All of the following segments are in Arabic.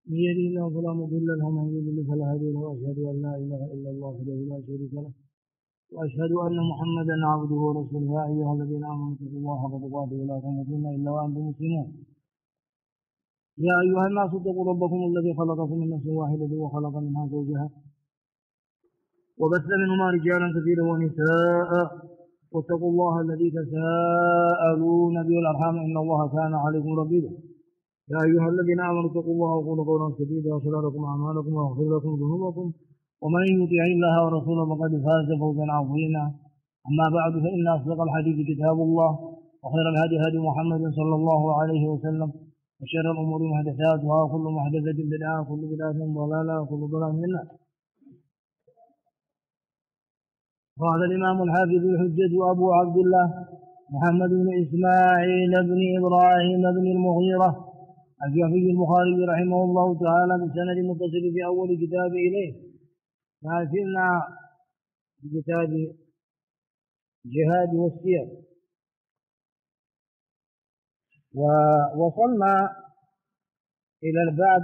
من يهده الله فلا مضل له ومن يضلل فلا هادي له واشهد ان لا اله الا الله وحده لا شريك له واشهد ان محمدا عبده ورسوله. يا ايها الذين امنوا اتقوا الله حق تقاته ولا تموتن الا وانتم مسلمون. يا ايها الناس اتقوا ربكم الذي خلقكم من نفس واحده وخلق منها زوجها وبث منهما رجالا كثيرا ونساء واتقوا الله الذي تساءلون به والارحام ان الله كان عليكم رقيبا. يا أيها الذين آمنوا اتقوا الله وقولوا قولا سديدا يغفر لكم أعمالكم ويغفر لكم ذنوبكم ومن يطع الله ورسوله فقد فاز فوزا عظيما. أما بعد فإن أصدق الحديث كتاب الله وخير الهدي هدي محمد صلى الله عليه وسلم وشر الأمور محدثاتها وكل محدثة بدعة وكل بدعة ضلالة وكل ضلالة في النار. قال الإمام الحافظ الحجة أبو عبد الله محمد بن إسماعيل بن إبراهيم بن المغيرة الجعفي البخاري رحمه الله تعالى بالسند المتصل في أول كتاب إليه. ما زلنا في كتاب الجهاد والسير، ووصلنا إلى الباب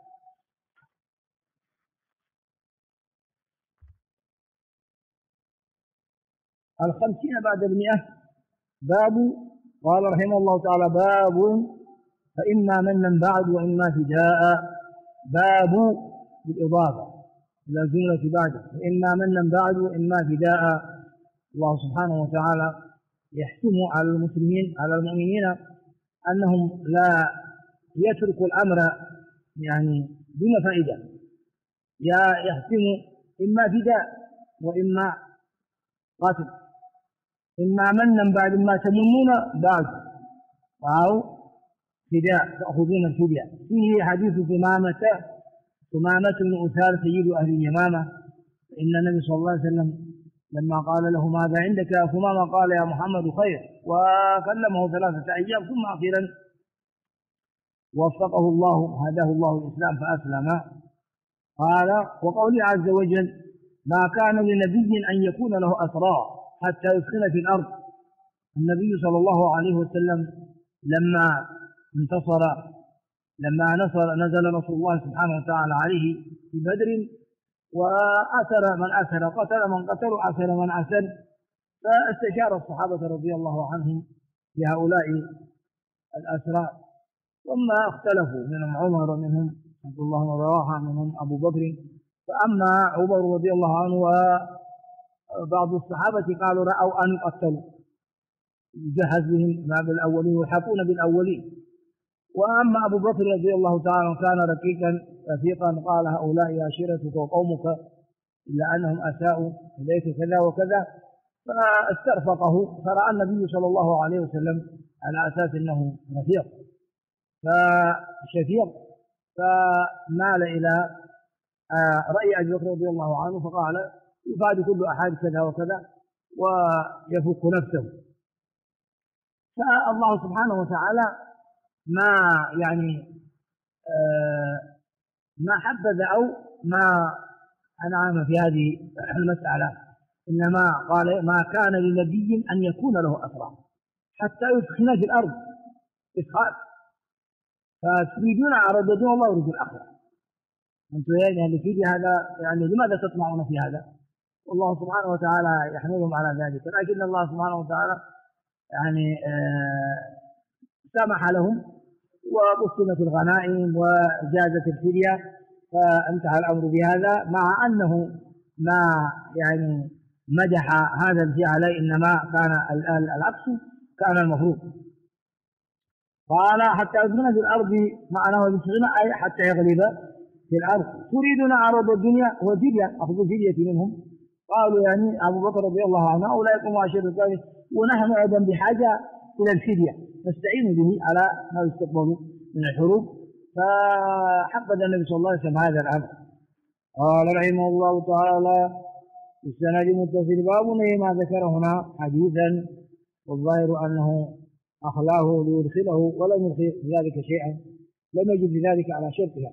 الخمسين بعد 100. باب قال رحمه الله تعالى: باب فإما منا بعد وإما فداء. باب بالإضافة إلى الجملة بعده، فإما منا بعد وإما فداء. الله سبحانه وتعالى يحتم على المسلمين على المؤمنين أنهم لا يتركوا الأمر يعني دون فائدة، يحتم إما فداء وإما قتل، إما منا بعد ما تمنون بعد أو فداء تأخذون الفداء. فيه حديث ثمامة بن أثال سيد أهل اليمامة، إن النبي صلى الله عليه وسلم لما قال له: ماذا عندك يا ثمامة؟ قال: يا محمد خير، وكلمه 3 أيام ثم أخيرا وفقه الله هداه الله الإسلام فأسلم. قال: وقوله عز وجل: ما كان لنبي أن يكون له أسرى حتى يسخن في الأرض. النبي صلى الله عليه وسلم لما نزل رسول الله سبحانه وتعالى عليه في بدر، وأسر من أسر، قتل من قتل، وأسر من أسر، فاستشار الصحابة رضي الله عنهم بهؤلاء الأسرى، ثم اختلفوا، منهم عمر ومنهم عبد الله بن رواحة منهم أبو بكر. فأما عمر رضي الله عنه وبعض الصحابة قالوا رأوا أن يقتلوا، يجهز بهم ما بالأولين ويحقون بالأولين. وأما أبو بكر رضي الله تعالى كان رفيقا قال: هؤلاء عشيرتك وقومك إلا أنهم أساءوا إليك كذا وكذا، فاسترفقه، فرأى النبي صلى الله عليه وسلم على أساس أنه رفيق فشفيق، فمال إلى رأي أبي بكر رضي الله عنه، فقال: يفاد كل أحد كذا وكذا ويفك نفسه. فالله سبحانه وتعالى ما حبذ أو ما أنعم في هذه المسألة، إنما قال: ما كان لنبي أن يكون له أسرى حتى يسخن في الأرض إسخان. فتريدون عرض دون الله ورد الآخرة، أنتم يعني في هذا، يعني لماذا تطمعون في هذا؟ والله سبحانه وتعالى يحملهم على ذلك، لكن الله سبحانه وتعالى يعني سمح لهم وقسمت الغنائم وجازت الفدية، فانتهى الأمر بهذا، مع أنه ما يعني مدح هذا الفعل، إنما كان العكس كان المفروض. قال: حتى يسخن في الأرض، معناه يسخن أي حتى يغلب في الأرض. تريدون عرض الدنيا وفدية، أخذوا الفدية منهم. قالوا يعني أبو بكر رضي الله عنه: أولئك معاشر الثالث، ونحن أيضا بحاجة إلى الفدية نستعين به على ما يستقبل من الحروب. فحبذ النبي صلى الله عليه وسلم هذا الأمر. قال رحمه الله تعالى في السند المتصل: باب ما ذكر هنا حديثا، والظاهر أنه أخلاه ليدخله ولم يدخل في ذلك شيئا، لم يجد ذلك على شرطها.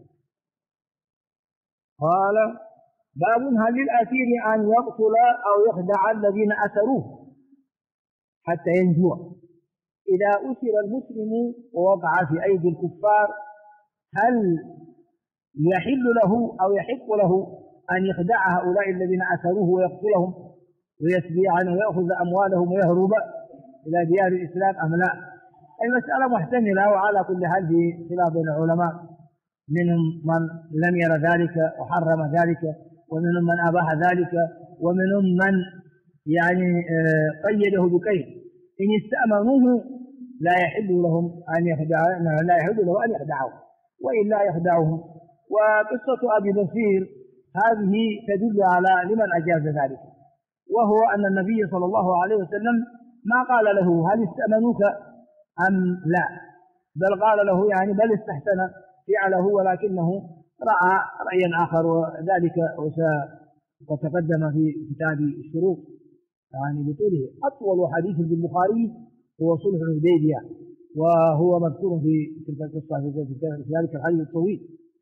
قال: باب هل للأسير أن يقتل أو يخدع الذين أسروه حتى ينجو؟ إذا أسر المسلم ووقع في أيدي الكفار، هل يحل له أو يحق له أن يخدع هؤلاء الذين أسروه ويقتلهم ويسبي عنه ويأخذ أموالهم ويهرب إلى ديار الإسلام أم لا؟ المسألة محتملة، وعلى كل حال في خلاف بين العلماء، منهم من لم ير ذلك وحرم ذلك، ومنهم من أباح ذلك، ومنهم من يعني قيده بقيد إن استأمنوه لا يحل لهم أن يخدعوا، لا يحل له أن يخدعوا وإلا يخدعهم. وقصة أبي بصير هذه تدل على لمن أجاز ذلك، وهو أن النبي صلى الله عليه وسلم ما قال له هل استأمنوك أم لا، بل قال له يعني بل استحسن فعله، ولكنه رأى رأيا آخر، وذلك وتقدم في كتاب الشروط يعني بطوله. أطول حديث في البخاري هو صلح الحديبية، وهو مذكور في تلك القصة في ذلك الحديث الطويل.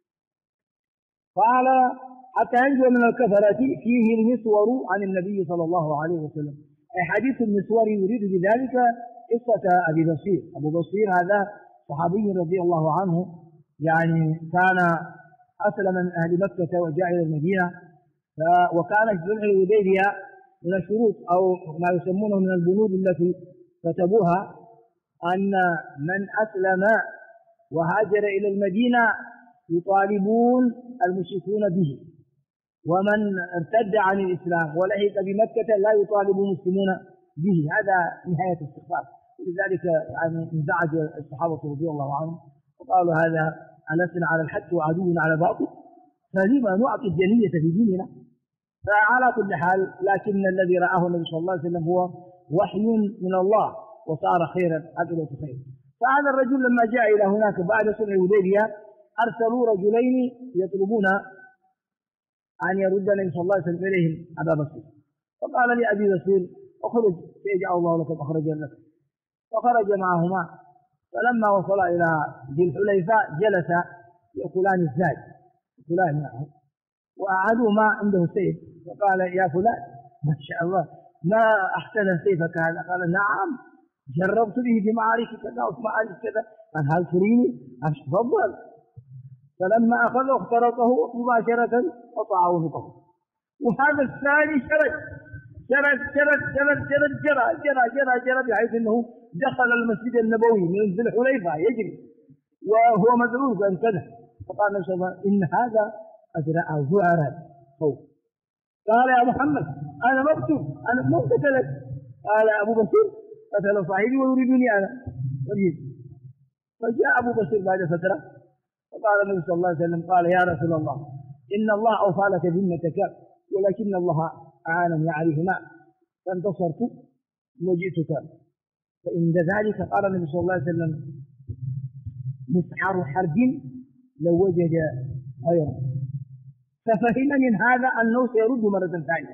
قال حتى ينجو من الكفرة فيه المسور عن النبي صلى الله عليه وسلم، أي حديث المسور يريد بذلك قصة أبي بصير. أبو بصير هذا صحابي رضي الله عنه، يعني كان أسلم من أهل مكة وجاء إلى المدينة، وكان صلح الحديبية من الشروط أو ما يسمونه من البنود التي كتبوها أن من أسلم وهاجر إلى المدينة يطالبون المشركون به، ومن ارتد عن الإسلام ولحق بمكة لا يطالب المسلمون به. هذا نهاية الاستخفاف، ولذلك يعني انزعج الصحابة رضي الله عنهم وقالوا هذا ألسنا على الحق وعدونا على الباطل، فلما نعطي الجنية في ديننا؟ فعلى كل حال، لكن الذي رآه النبي صلى الله عليه وسلم هو وحي من الله وصار خيرا عقبة خير. فهذا الرجل لما جاء إلى هناك بعد صلح الحديبية أرسلوا رجلين يطلبون أن يرد النبي صلى الله عليه وسلم إليهم أبا بصير، فقال لأبي بصير اخرج سيجعل الله لك مخرجا لك، فخرج معهما. فلما وصل إلى ذي الحليفة جلس يأكلان الزاد، يأكلان معه، وأحدهما عنده سيف، فقال يا فلان ما شاء الله ما أحسن سيفك هذا. قال نعم جربت به في معارك كذا وفي معارك كذا. قال هل تريني؟ تفضل. فلما أخذه اخترطه مباشرة قطع عنقه. وهذا الثاني شرد جرى بحيث أنه دخل المسجد النبوي من ذي الحليفة يجري وهو مدعوك أن كذا. فقال النبي صلى الله عليه وسلم إن هذا أجرأه ذعرا خوف. قال يا محمد أنا مقتول، أنا ما قتلت. قال أبو بصير قتل صاحبي ويريدني أنا أريد. فجاء أبو بصير بعد فترة فقال النبي صلى الله عليه وسلم قال يا رسول الله إن الله أوفى لك ذمتك ولكن الله أعانني عليهما فانتصرت وجئتك. فإن ذلك قال النبي صلى الله عليه وسلم مسعر حرب لو وجد غيره. ففهم من هذا أنه سيرد مرة ثانية.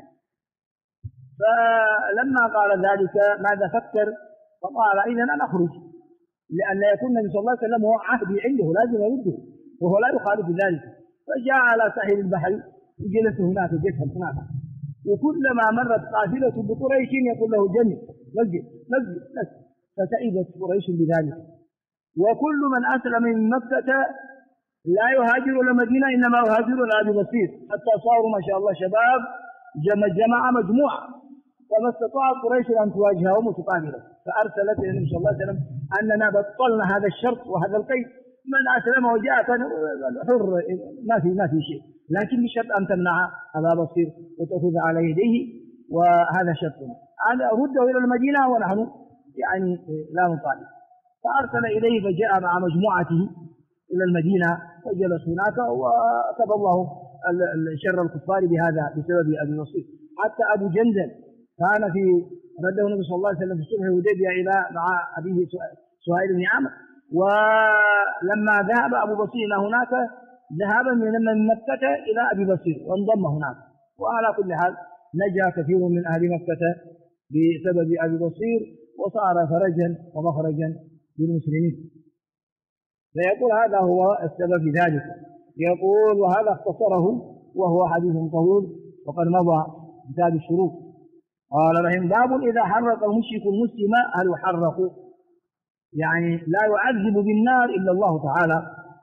فلما قال ذلك ماذا فكر؟ فقال إذا أنا أخرج، لأن لا يكون النبي صلى الله عليه وسلم هو عهدي عنده لازم يرده وهو لا يخالف ذلك. فجاء على ساحل البحر وجلس هناك جسد هناك، وكلما مرت قافلة بقريش يقول له جنب مسجد مسجد مسجد، فتعبت قريش بذلك. وكل من أسلم من مكة لا يهاجر إلى المدينة إنما يهاجر إلى أبي بصير، حتى صاروا ما شاء الله شباب جماعة مجموعة، فما استطاع قريش أن تواجههم وتقابلهم. فأرسلت إلى النبي صلى الله عليه وسلم أننا بطلنا هذا الشرط وهذا القيد، من أسلم وجاء كان حر ما في شيء، لكن بشرط أن تمنع أبا بصير وتأخذ على يديه، وهذا شرطنا. أنا أرده إلى المدينة ونحن يعني لا نطالب. فأرسل إليه فجاء مع مجموعته إلى المدينة وجلس هناك، وكفى الله شر الكفار بهذا بسبب أبي بصير. حتى أبو جندل كان في رده النبي صلى الله عليه وسلم في صلح الحديبية إلى مع أبيه سهيل بن عمرو، ولما ذهب أبو بصير إلى هناك ذهابا من مكة إلى أبي بصير وانضم هناك. وعلى كل حال نجا كثير من أهل مكة بسبب أبي بصير، وصار فرجا ومخرجا للمسلمين. فيقول هذا هو السبب في ذلك. يقول وهذا اختصره وهو حديث طويل وقد مضى كتاب الشروط. قال رحمه باب إذا حرق المشرك المسلم هل يحرق؟ يعني لا يعذب بالنار إلا الله تعالى،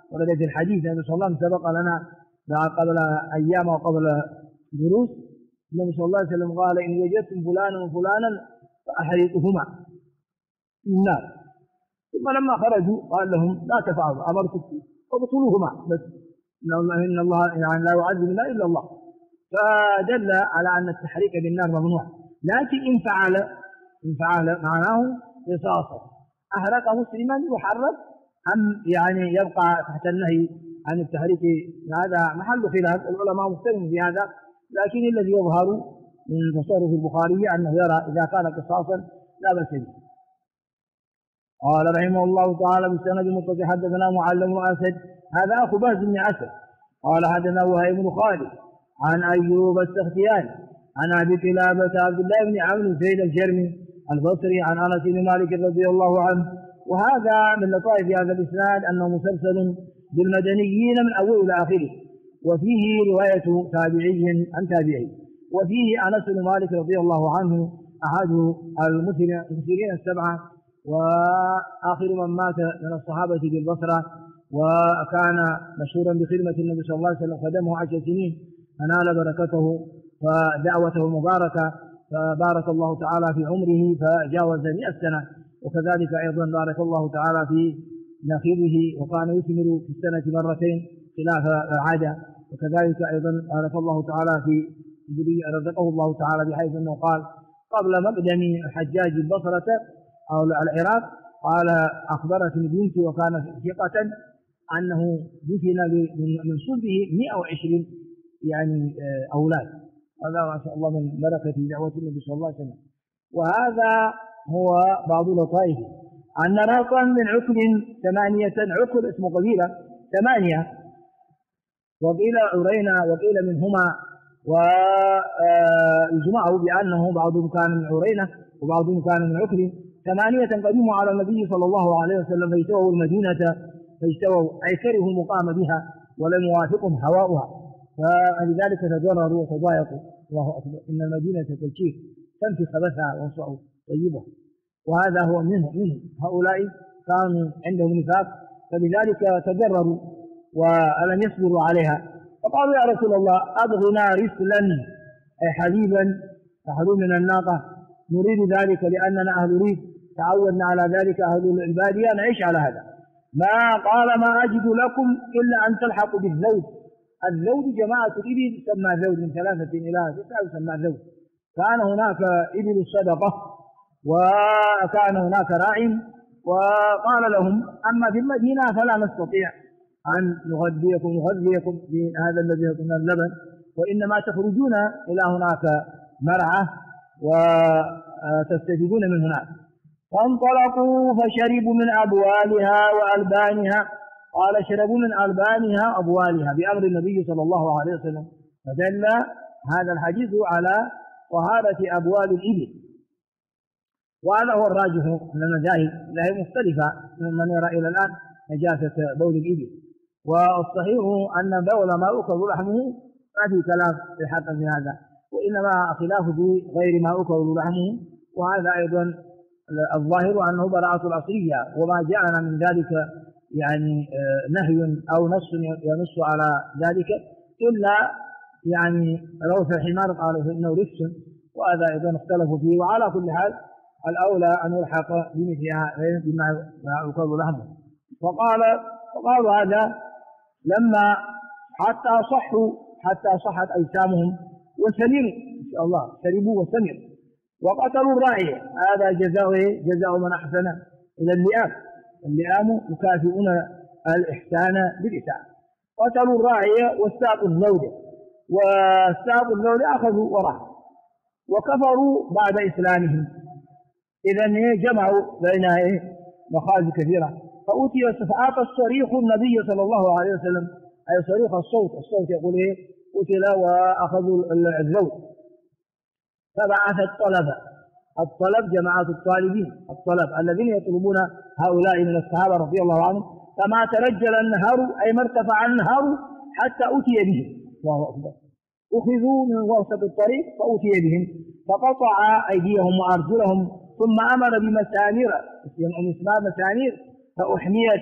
ورد في الحديث النبي صلى الله عليه وسلم سبق لنا قبل أيام وقبل دروس، النبي صلى الله عليه وسلم قال: إن وجدتم فلانا وفلانا فأحرقهما في النار. ثم لما خرجوا قال لهم: لا تفعلوا، أمرتكم فاقتلوهما بس، إن الله يعني لا يعذب إلا الله. فدل على أن التحريق بالنار ممنوع، لكن إن فعل معناه قصاصا، أحرق مسلما يحرق أم يعني يبقى تحت النهي عن التحريق؟ هذا محل خلاف، العلماء مختلفون في هذا، لكن الذي يظهر من تصرف البخاري أنه يرى إذا كان قصاصا لا بأس به. قال رحمه الله تعالى: بالسند المتصل حدثنا معل بن أسد، هذا أخو بهز بن أسد، قال حدثنا وهيب بن خالد عن أيوب السختياني عن أبي قلابة عبد الله بن عمرو زيد الجرمي البصري عن أنس بن مالك رضي الله عنه. وهذا من لطائف هذا الإسناد أنه مسلسل بالمدنيين من أول إلى آخره، وفيه رواية تابعي عن تابعي، وفيه أنس بن مالك رضي الله عنه أحد المسيرين السبعة، وآخر من مات من الصحابة بالبصرة، وكان مشهورا بخدمة النبي صلى الله عليه وسلم، خدمه 10 سنين، فنال بركته ودعوته المباركة، فبارك الله تعالى في عمره فجاوز 100 سنة. وكذلك أيضا بارك الله تعالى في نخيله، وكان يثمر في السنة مرتين خلاف العادة. وكذلك أيضا بارك الله تعالى في رزقه الله تعالى، بحيث أنه قال قبل مقدم الحجاج البصرة أو العراق، قال: أخبرتني بنتي وكانت ثقة أنه دفن من صلبه 120 يعني أولاد. هذا ما شاء الله من بركة دعوة النبي صلى الله عليه وسلم. وهذا هو بعض لطائفه، أن رهطا من عكل 8، عكل اسم قبيلة 8، وقيل عرينا وقيل منهما، ويجمعوا بأنه بعضهم كان من عرينة وبعضهم كان من عكل 8 قدموا على النبي صلى الله عليه وسلم فاجتووا المدينة، أي كرهوا المقام بها ولم يوافقهم هواؤها، فلذلك تضرروا وتضايقوا. الله أكبر، إن المدينة كالكيف تنفي خبثها وانصعوا طيبها. وهذا هو منهم هؤلاء كانوا عندهم نفاق، فلذلك تضرروا ولم يصبروا عليها، فقالوا: يا رسول الله أبغنا رسلا، أي حليبا تحلو من الناقة، نريد ذلك لأننا أهل ريف تعودنا على ذلك، أهل البادية نعيش على هذا. ما قال: ما أجد لكم إلا أن تلحقوا بالزوج. الزوج جماعة الإبل تسمى زوج، من 3 إلى 9 يسمى زوج. كان هناك إبل الصدقة، وكان هناك راع، وقال لهم: أما في المدينة فلا نستطيع أن نغذيكم بهذا الذي يطلب اللبن، وإنما تخرجون إلى هناك مرعى وتستفيدون من هناك. فانطلقوا فشربوا من أبوالها وألبانها، قال: شربوا من ألبانها أبوالها بأمر النبي صلى الله عليه وسلم، فدل هذا الحديث على طهارة أبوال الإبل. وهذا هو الراجح من المذاهب، المذاهب مختلفة من يرى إلى الآن نجاسة بول الإبل، والصحيح أن بول ما أكل لحمه ما في كلام في الحق في هذا، وإنما خلاف في غير ما أكل لحمه. وهذا أيضا الظاهر أنه براءة الأصلية، وما جاءنا من ذلك يعني نهي أو نص ينص على ذلك، إلا يعني روث الحمار قال إنه رفس، وهذا أيضا اختلفوا فيه. وعلى كل حال الأولى أن يلحق بمثلها بما يقال لحمه. وقالوا هذا لما حتى صحت أجسامهم وسمروا إن شاء الله، شربوا وسمروا، وقتلوا الراعي. هذا جزاء من أحسن إلى اللئام يكافئون الإحسان بالإحسان. قتلوا الراعي واستاقوا الزوج أخذوا وراءه وكفروا بعد إسلامهم. إذن جمعوا بين مخازي كثيرة، فأعطى الصريخ النبي صلى الله عليه وسلم، أي صريخ الصوت يقول قتل وأخذوا الزوج. فبعث الطلب جماعة الطالبين، الطلب الذين يطلبون هؤلاء من الصحابة رضي الله عنهم، فما ترجل النهر أي ما ارتفع النهر حتى أتي بهم. الله أكبر. أخذوا من وسط الطريق فأتي بهم، فقطع أيديهم وأرجلهم، ثم أمر بمسامير فأحميت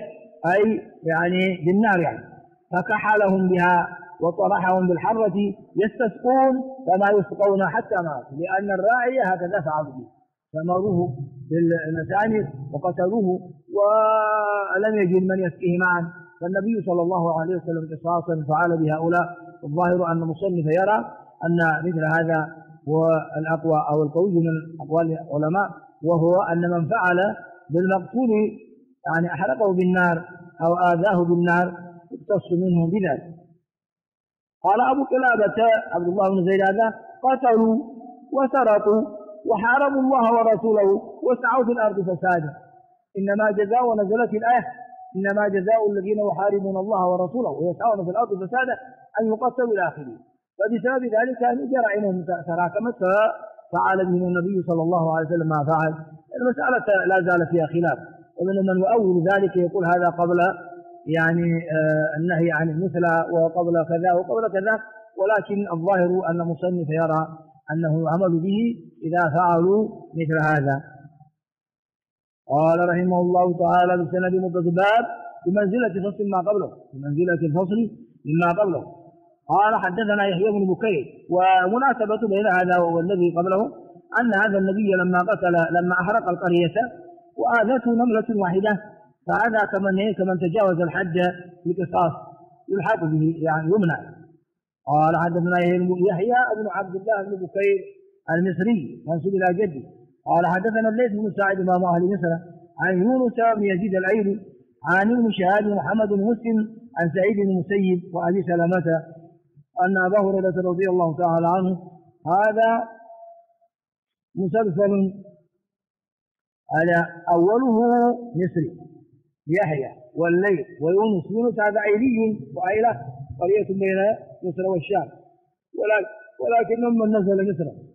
أي يعني بالنار يعني، فكحلهم بها وطرحهم بالحرة يستسقون فما يسقون حتى ماتوا، لأن الراعي هكذا فعل به، فمروه بالمسامير وقتلوه ولم يجد من يسقيه معا. فالنبي صلى الله عليه وسلم قصاصا فعل بهؤلاء. الظاهر أن المصنف يرى أن مثل هذا هو الأقوى أو القوي من أقوال العلماء، وهو أن من فعل بالمقتول يعني أحرقه بالنار أو آذاه بالنار يقتص منه بذلك. قال أبو قلابة عبد الله بن زيد هذا قتلوا وسرقوا وحاربوا الله ورسوله وسعوا في الأرض فسادا، إنما جزاء، ونزلت الآية إنما جزاء الذين يحاربون الله ورسوله ويسعون في الأرض فسادا أن يقتلوا إلى آخره. فبسبب ذلك أن جرائمهم تراكمت ففعل بهم النبي صلى الله عليه وسلم ما فعل. المسألة لا زال فيها خلاف، ومن من يؤول ذلك يقول هذا قبل يعني النهي عن المثلى وقبل كذا وقبل كذا، ولكن الظاهر أن المصنف يرى أنه يعمل به إذا فعلوا مثل هذا. قال رحمه الله تعالى بسند متصل بمنزلة فصل ما قبله، بمنزلة الفصل مما قبله. قال حدثنا يحيى بن بكير. ومناسبة بين هذا والذي قبله أن هذا النبي لما أحرق القرية وآذته نملة واحدة، فهذا كمن تجاوز الحد بقصاص يلحق به يعني يمنع. قال حدثنا يحيى بن عبد الله بن بكير المصري منسوب إلى جده. قال حدثنا الليث بن سعد إمام أهل مصر عن يونس بن يزيد الأيلي عن ابن شهاب محمد بن مسلم عن سعيد بن المسيب وأبي سلمة أن أبا هريرة رضي الله تعالى عنه هذا مسلسل على أوله مصري يحيى والليث ويونس. يونس هذا أيلي وأيلة قرية بين مصر والشام، ولكن من نزل مصر.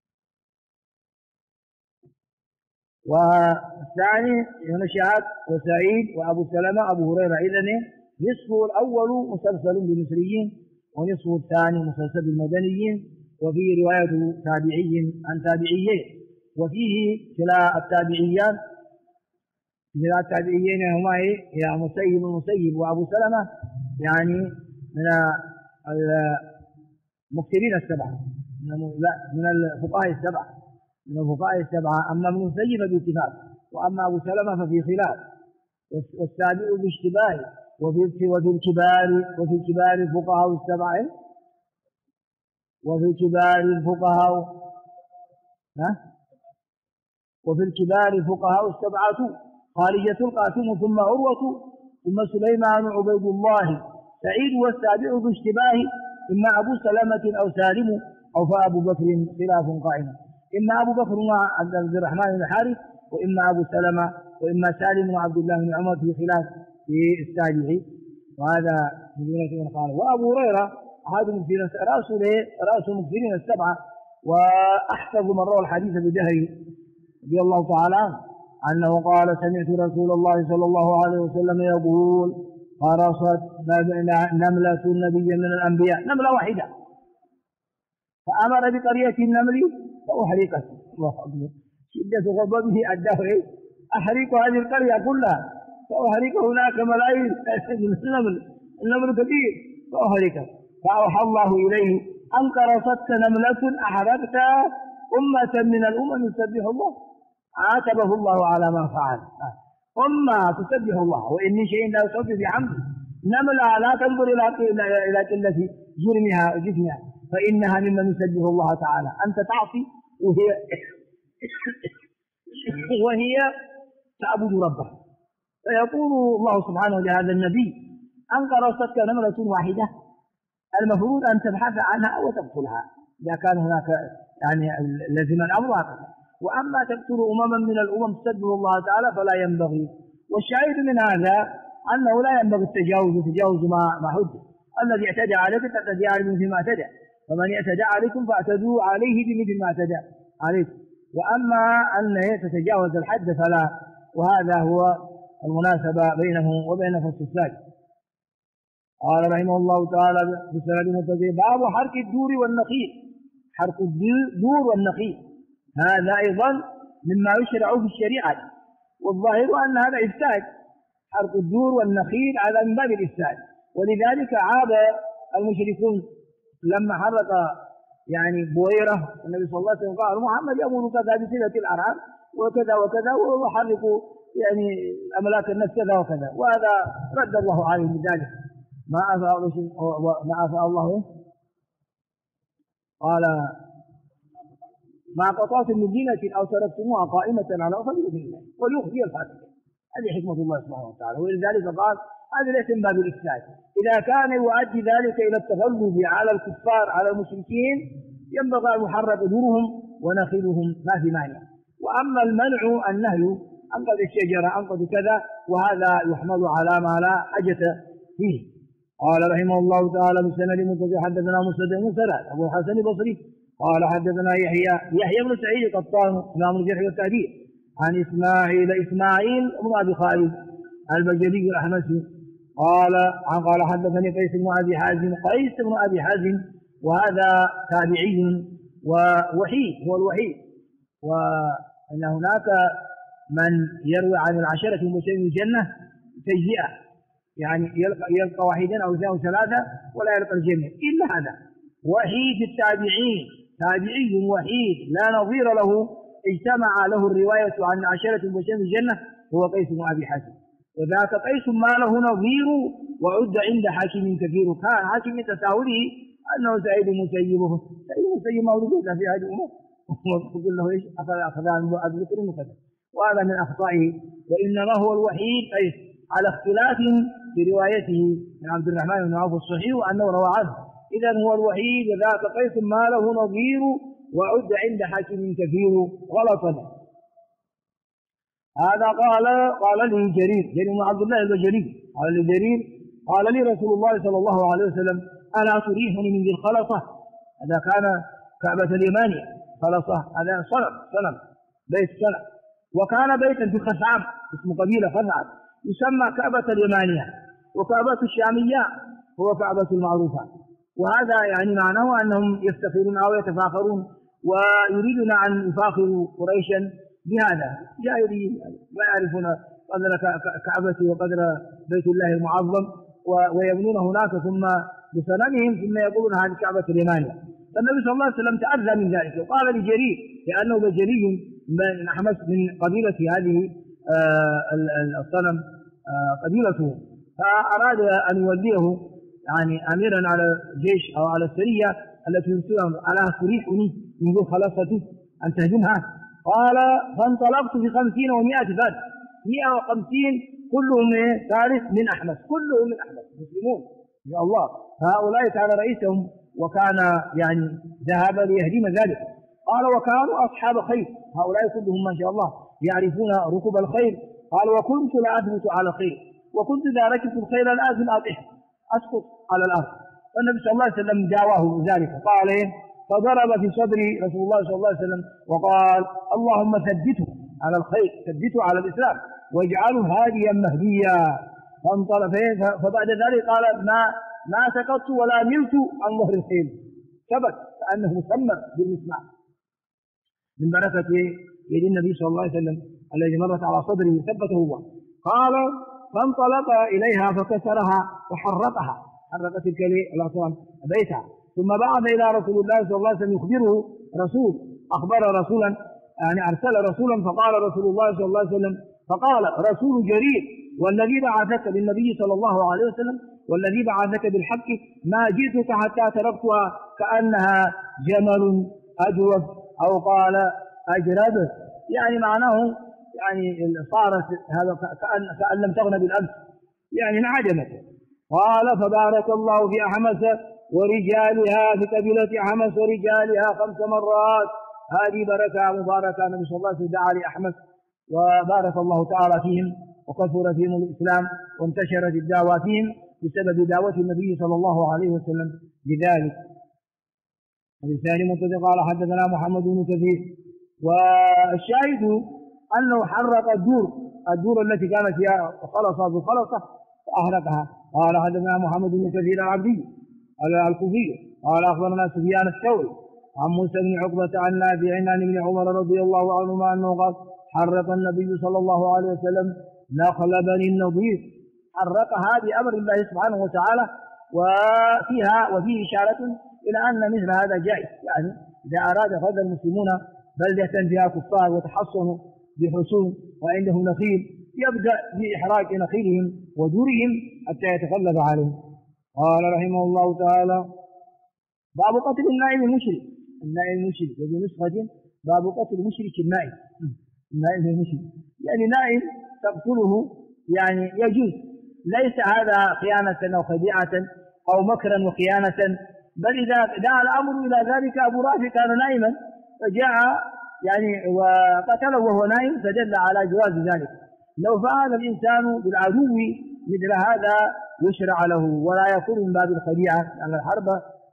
والثاني ابن شهاب وسعيد وأبو سلمة أبو هريرة. إذن نصفه الأول مسلسل بمصريين ونصفه الثاني مسلسل بالمدنيين، وفيه رواية تابعي عن تابعيين، وفيه كلا التابعيين هما يا مسيب وأبو سلمة يعني من المكثرين السبعة، من الفقهاء السبعة. أما ابن مسيب باتفاق، وأما أبو سلمة ففي خلاف. والسابع باشتباه. وفي الكبار الفقهاء السبعة، وفي الكبار الفقهاء السبعة خارجة القاسم ثم عروة ثم سليمان عبيد الله سعيد. والسابع باشتباه إما أبو سلمة أو سالم أو فأبو بكر خلاف قائم، إما أبو بكر عبد الرحمن بن الحارث وإما أبو سلمة وإما سالم وعبد الله بن عمر في خلاف في السابع. وهذا من جملة من قال. وأبو هريرة أحد رأس المكثرين السبعة، وأحفظ من روى الحديث بجهره رضي الله تعالى عنه أنه قال سمعت رسول الله صلى الله عليه وسلم يقول قرصت نملة نبي من الأنبياء، نملة واحدة، فأمر بقرية النمل فأحرقت. الله أكبر، شدة غضبه أداه أحرق هذه القرية كلها فأحرق هناك ملايين النمل كثير فأحرقت. فأوحى الله إليه أن قرصتك نملة أحرقت أمة من الأمم يسبح الله، عاتبه الله على ما فعل. أمة تسبح الله وإن من شيء لا يسبح بحمده. نملة لا تنظر إلى قلة جسمها فإنها ممن يسبح الله تعالى. أنت تعصي وهي تعبد ربها. فيقول الله سبحانه لهذا النبي أن قرصتك نملة واحدة، المفروض أن تبحث عنها وتقتلها إذا كان هناك يعني لزم الأمر هكذا. وأما تقتل أمما من الأمم تسبح الله تعالى فلا ينبغي. والشاهد من هذا أنه لا ينبغي تجاوز ما حد. الذي اعتدى عليك تعتدي عليه بمثل ما اعتدى، فمن اعتدى عليكم فاعتدوا عليه بمثل ما اعتدى عليكم. وأما أن تتجاوز الحد فلا. وهذا هو المناسبة بينه وبين فصل الساجد. قال رحمه الله تعالى بسند متصل باب حرق الدور والنخيل. حرق الدور والنخيل هذا أيضا مما يشرع في الشريعة، والظاهر أن هذا إفساد. حرق الدور والنخيل هذا من باب الإفساد. ولذلك عاب المشركون لما حرق يعني بويرة، النبي صلى الله عليه وسلم قال محمد يأمر كذا بصلة الأرحام وكذا وكذا وحرق يعني أملاك الناس كذا وكذا، وهذا رد الله عليه بذلك ما أفاء الله قال ما قطعتم من دينة أو تركتموها قائمة على أصل بإذن الله وليخزي الفاسقين. هذه حكمة الله سبحانه وتعالى. ولذلك قال هذا ليس من باب الإفساد. إذا كان يؤدي ذلك إلى التغلب على الكفار على المشركين ينبغي أن يحرق دورهم ونخيلهم ما في مانع. وأما المنع النهي أنقذ الشجرة أنقذ كذا، وهذا يحمل على ما لا حاجة فيه. قال رحمه الله تعالى بسند منتظر حدثنا مسدد بن سلال أبو الحسن البصري قال حدثنا يحيى بن سعيد القطان إمام الجرح والتعديل عن إسماعيل بن أبي خالد البجلي الأحمسي قال حدثني قيس بن أبي حازم وهذا تابعي ووحيد هو الوحيد. وأن هناك من يروي عن العشرة المبشرين بالجنة سيئة، يعني يلقى واحدا أو اثنين أو ثلاثة ولا يلقى الجنة إلا هذا وحيد التابعين، تابعي وحيد لا نظير له اجتمع له الرواية عن عشرة المبشرين بالجنة هو قيس بن أبي حازم. وذاك قيس ما له نظير وعد عند حاكم كثير، كان حاكم تساهله أنه سعيد مسيبه مولود في هذه الأمور وقل له إيش أخذ عن أبي بكر وكذا، وهذا من أخطائه. وإنما هو الوحيد قيس على اختلاف في روايته من عبد الرحمن بن عوف الصحيح أنه روى عنه. إذا هو الوحيد وذاك قيس ما له نظير وعد عند حاكم كثير غلطا. هذا قال لي جرير بن عبد الله البجلي قال لي جرير قال لي رسول الله صلى الله عليه وسلم ألا تريحني من ذي الخلصة. هذا كان كعبة اليمانية، خلصة هذا صنم بيت صنم، وكان بيتا في خثعم اسم قبيلة خثعم يسمى كعبة اليمانية، وكعبة الشامية هو كعبة المعروفة. وهذا يعني معناه أنهم يفتخرون أو يتفاخرون ويريدون أن يفاخروا قريشا بهذا، جاهلين لا يعرفون قدر كعبة وقدر بيت الله المعظم ويبنون هناك ثم بسنمهم ثم يقولون هذه كعبة اليمانية. فالنبي صلى الله عليه وسلم تأذى من ذلك وقال لجرير لأنه بجري من أحمس من قبيلة هذه الصنم قبيلته، فأراد أن يوليه يعني أميرا على الجيش أو على السرية التي يرسلها على تريحني من ذو خلاصته أن تهزمها. قال فانطلقت ب 50 و100 فرد 150 كلهم ثالث من أحمس، كلهم من أحمس مسلمون يا الله. فهؤلاء كان رئيسهم وكان يعني ذهب ليهدم ذلك. قال وكانوا أصحاب خير، هؤلاء كلهم ما شاء الله يعرفون ركوب الخير. قال وكنت لا أثبت على خير، وكنت إذا ركبت الخير لازم أسقط على الأرض. فالنبي صلى الله عليه وسلم دعواه ذلك قال فضرب في صدر رسول الله صلى الله عليه وسلم وقال اللهم ثبته على الخير، ثبته على الإسلام واجعله هاديا مهديا. فانطلق فبعد ذلك قال ما سقطت ولا ملت عن ظهر الخيل، ثبت كأنه مسمى بالمسمار من بركة يد النبي صلى الله عليه وسلم الذي مرت على صدره ثبته هو. قال فانطلق إليها فكسرها وحرقها، حرق تلك الأصنام بيتها. ثم بعث إلى رسول الله صلى الله عليه وسلم يخبره أخبر رسولا يعني أرسل رسولا فقال رسول الله صلى الله عليه وسلم فقال رسول جرير والذي بعثك بالنبي صلى الله عليه وسلم والذي بعثك بالحق ما جئتك حتى تركتها كأنها جمل أجوف أو قال أجرب، يعني معناه يعني صارت هذا كأن لم تغن بالأمس، يعني انعدمت. قال فبارك الله في أحمس ورجالها، في قبيلة أحمس ورجالها 5 مرات. هذه بركة مباركة. النبي صلى الله عليه وسلم دعا لأحمس وبارك الله تعالى فيهم وكثر فيهم الإسلام وانتشرت الدعوة فيهم بسبب دعوة النبي صلى الله عليه وسلم بذلك. الإنسان منتظر قال حدثنا محمد بن كثير. والشاهد أنه حرق الدور التي كانت فيها خلصة فأحرقها. قال حدثنا محمد بن كثير العبدي الكوفي قال أخبرنا سفيان الثوري عن موسى بن عقبة عن نافع عن ابن عمر رضي الله عنهما أنه قال حرق النبي صلى الله عليه وسلم نخل بني النضير حرقها بأمر الله سبحانه وتعالى. وفيه إشارة إلى أن مثل هذا جائز، يعني إذا أراد غزا المسلمون بلدة فيها كفار وتحصنوا بحصون وعندهم نخيل يبدأ بإحراق نخيلهم ودورهم حتى يتغلب عليهم. قال رحمه الله تعالى: باب قتل النائم المشرك. النائم المشرك، وفي نسخة باب قتل مشرك النائم. النائم المشرك يعني نائم تقتله يعني يجوز، ليس هذا خيانة أو خديعة أو مكرا وخيانة، بل إذا دعا الأمر إلى ذلك أبو رافع كان نائما فجاء يعني وقتله وهو نائم فدل على جواز ذلك. لو فعل الإنسان بالعدو مثل هذا يشرع له ولا يكون من باب الخديعة، لأن الحرب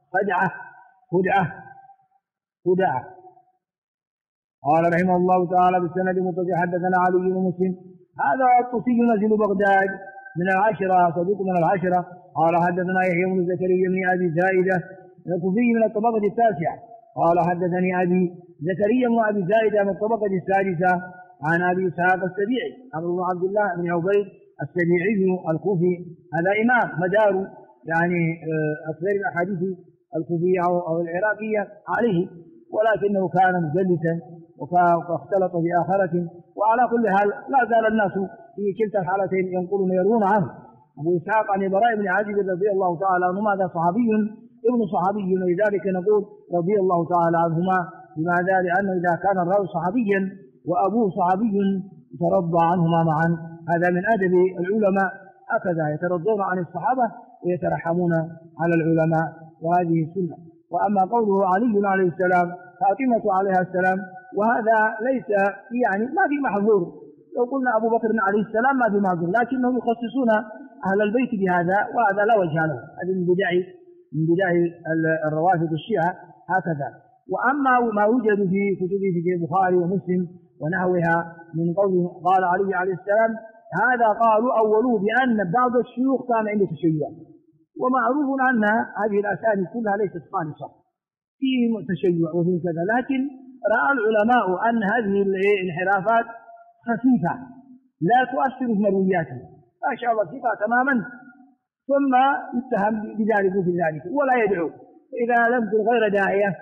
خدعة. قال رحمه الله تعالى: بالسند المتصل حدثنا علي بن مسلم هذا الطوسي نزل بغداد من العشرة، صديق من العشرة. قال حدثنا يحيى بن زكريا بن أبي زائدة الكوفي من الطبقة التاسعة. قال حدثني أبي زكريا بن أبي زائدة من الطبقة السادسة عن أبي إسحاق السبيعي عمرو بن عبد الله بن عبيد السبيعي الكوفي، هذا إمام مدار يعني أكثر الأحاديث الكوفية أو العراقية عليه، ولكنه كان مجلسا واختلط بآخرة. وعلى كل حال لا زال الناس في كلتا الحالتين ينقلون يرون عنه. أبو إسحاق عن براء بن عازب رضي الله تعالى عنهما هذا صحابي ابن صحابي، ولذلك نقول رضي الله تعالى عنهما، لماذا؟ لأنه إذا كان الراوي صحابيا وأبوه صحابي يترضى عنهما معا، هذا من أدب العلماء، هكذا يترضون عن الصحابة ويترحمون على العلماء، وهذه السنة. وأما قوله علي عليه السلام فاطمة عليها السلام، وهذا ليس يعني ما في محظور، لو قلنا أبو بكر عليه السلام ما في محظور، لكنهم يخصصون أهل البيت بهذا، وهذا لا وجه له، هذه من بدع الروافض الشيعة هكذا. وأما ما يوجد في كتب في البخاري ومسلم ونحوها من قوله قال علي عليه السلام، هذا قالوا أولوه بأن بعض الشيوخ كان عنده تشيع، ومعروف أن هذه الأسانيد كلها ليست خالصة، في تشيع وفي كذا، لكن رأى العلماء أن هذه الانحرافات خفيفة لا تؤثر في مروياته، ما شاء الله ثقة تماما، ثم يتهم بذلك وفي ذلك ولا يدعو، إذا لم تكن غير داعية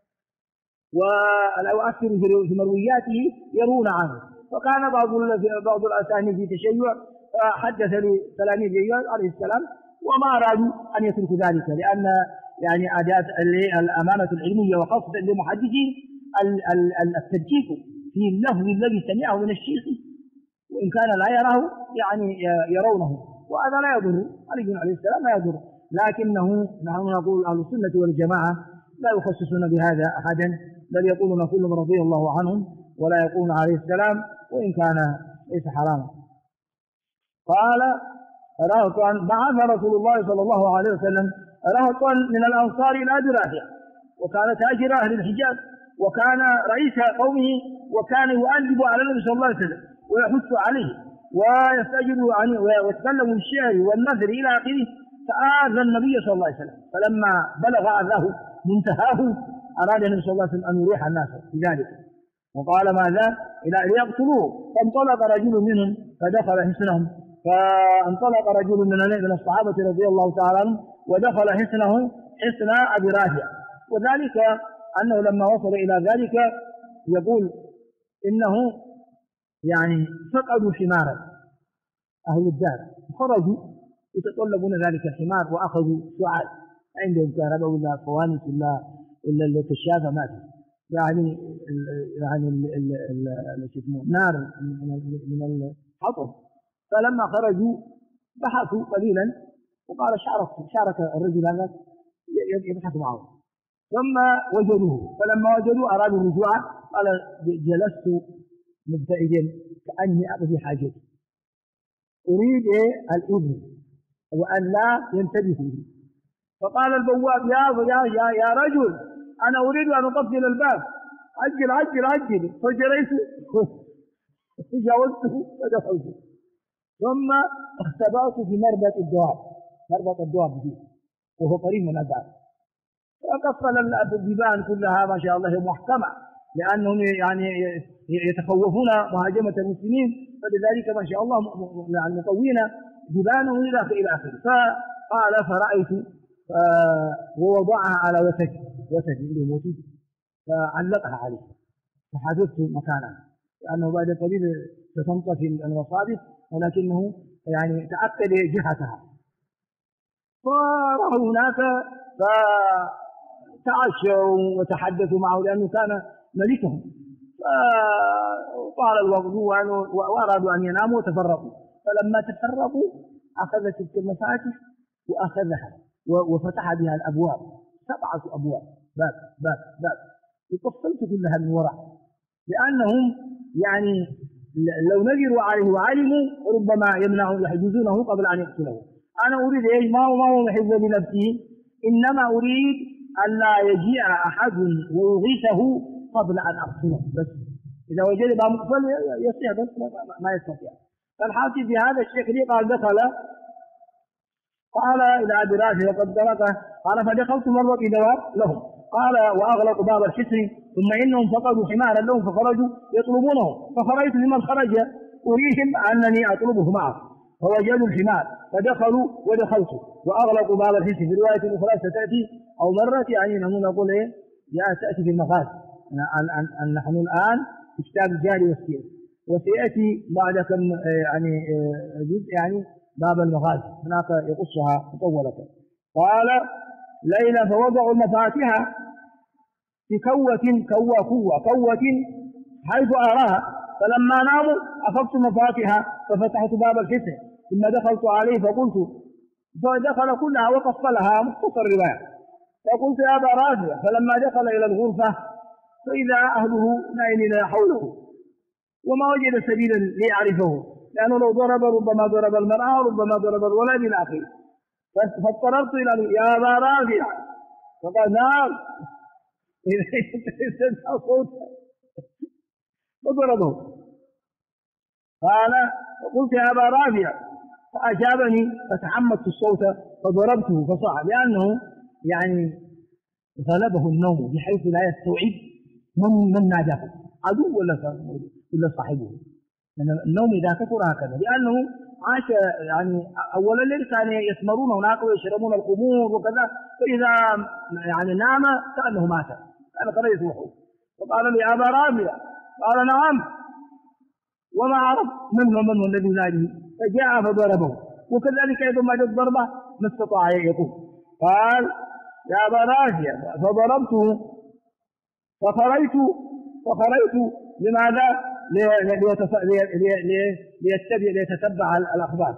ولا يؤثر في مروياته يرون عنه. فكان بعض الأسانيد في تشيع، حدث لتلاميذ عليه السلام وما أرادوا أن يتركوا ذلك، لأن يعني أداة الأمانة العلمية وخاصة للمحدثين التدقيق في اللفظ الذي سمعه من الشيخ، وإن كان لا يراه يعني يرونه، وهذا لا يضر. علي عليه السلام لا يضر، لكنه نحن نقول أهل السنة والجماعة لا يخصصون بهذا أحدا، بل يقولون كلهم رضي الله عنهم، ولا يقولون عليه السلام وإن كان ليس حراما. قال: رهطا بعث رسول الله صلى الله عليه وسلم رهطا من الأنصار إلى أبي رافع، وكان تاجر أهل الحجاز، وكان رئيس قومه، وكان يؤدب على النبي صلى الله عليه وسلم ويحث عليه ويستجد عنه ويتكلم بالشعر والنثر إلى آخره، فآذى النبي صلى الله عليه وسلم، فلما بلغ أذاه منتهاه أراد النبي صلى الله عليه وسلم أن يريح الناس بذلك، وقال ماذا؟ إلى أن يقتلوه. فانطلق رجل منهم فدخل حصنهم، فانطلق رجل من الصحابة رضي الله تعالى عنهم ودخل حصنه حصن أبي رافع، وذلك أنه لما وصل إلى ذلك يقول إنه يعني فقدوا حمارا أهل الدار، خرجوا يتطلبون ذلك الحمار وأخذوا سعال، عندهم كهرباء ولا فوانس ولا الكشافة ما في، يعني نار من الحطب. فلما خرجوا بحثوا قليلا، وقال شارك الرجل هذا يبحث معه، ثم وجدوه، فلما وجدوا أرادوا الرجوع، قال: جلست مبتئجا كأني أقضي حاجتي، أريد الإذن وأن لا ينتبهوا. فقال البواب: يا رجل، أنا أريد أن أقفل الباب، عجل. فجريت فجاوزته ودخلت، ثم اختبأت في مربط الدواب فيه، وهو قريب من الباب. فقفل البيبان كلها ما شاء الله محكمة، لأنهم يعني يتخوفون مهاجمة المسلمين، فلذلك ما شاء الله مقوين جبانه إلى آخره. فقال فرأيت ووضعها على وتد عنده موتي فعلقها عليه فحدثت مكانها، لأنه بعد قليل ستنطفي المصابيح ولكنه يعني تأكد جهتها. فرأوا هناك فتعشوا وتحدثوا معه لأنه كان ملكهم، فطال الوقت وأرادوا أن يناموا وتفرقوا. فلما تفرقوا أخذ تلك المفاتيح وأخذها وفتح بها الأبواب، 7 أبواب، باب باب باب، وقفلت كلها من وراء، لأنهم يعني لو نذروا عليه وعلموا ربما يحجزونه قبل أن يقتله. أنا أريد إيش؟ ما هو محب لنفسه، إنما أريد أن لا يجيء أحد ويغيثه قبل أن أقتله. بس إذا وجد باب مقفل يستطيع، بس ما يستطيع. فالحاصل في هذا الشيخ لي قال دخل، قال إلى أبي رافع وقد دركه، قال فدخلت مرة دواب لهم، قال وأغلق باب الحسن، ثم إنهم فقدوا حمارا لهم فخرجوا يطلبونه، فخرجت لمن خرج أريهم أنني أطلبه معه، فوجدوا الحمار فدخلوا ودخلت وأغلقوا باب الحسن. في رواية أخرى ستأتي أو مرة يعني نقول إيه تأتي في المغازي، نحن الآن في كتاب الجاري والسير، وسيأتي بعد كم يعني جزء يعني باب المغازي هناك يقصها مطولة. قال ليلة فوضعوا المفاتيح في كوة حيث أراها، فلما ناموا أخذت مفاتيح ففتحت باب الحسن، ثم دخلت عليه فدخل كلها وقفلها، مختصر الرواية. فقلت يا أبا رافع، فلما دخل إلى الغرفة فإذا أهله نائمين حوله وما وجد سبيلا ليعرفه، لأنه لو ضرب ربما ضرب المرأة وربما ضرب الولد إلى آخره. فاضطررت إلى يا أبا رافع، فقال نعم، استدعى صوته فضربه. قال فقلت يا أبا رافع، فأجابني فتحملت الصوت فضربته فصاح، لأنه يعني غلبه النوم بحيث لا يستوعب من ناداه، عدو ولا صاحبه. يعني النوم إذا كثر هكذا، لأنه عاش يعني أول الليل كان يسمرون هناك ويشربون الخمور وكذا، فإذا يعني نام كأنه مات، كان قرية روحه. فقال لي أبا رافع، قال نعم، وما عرف من الذي ينادي، فجاء فضربه، وكذلك أيضا بعد الضربة ما استطاع يقوم. قال يا أبا رافع، فضربته فخرجت لماذا؟ ليتتبع الأخبار،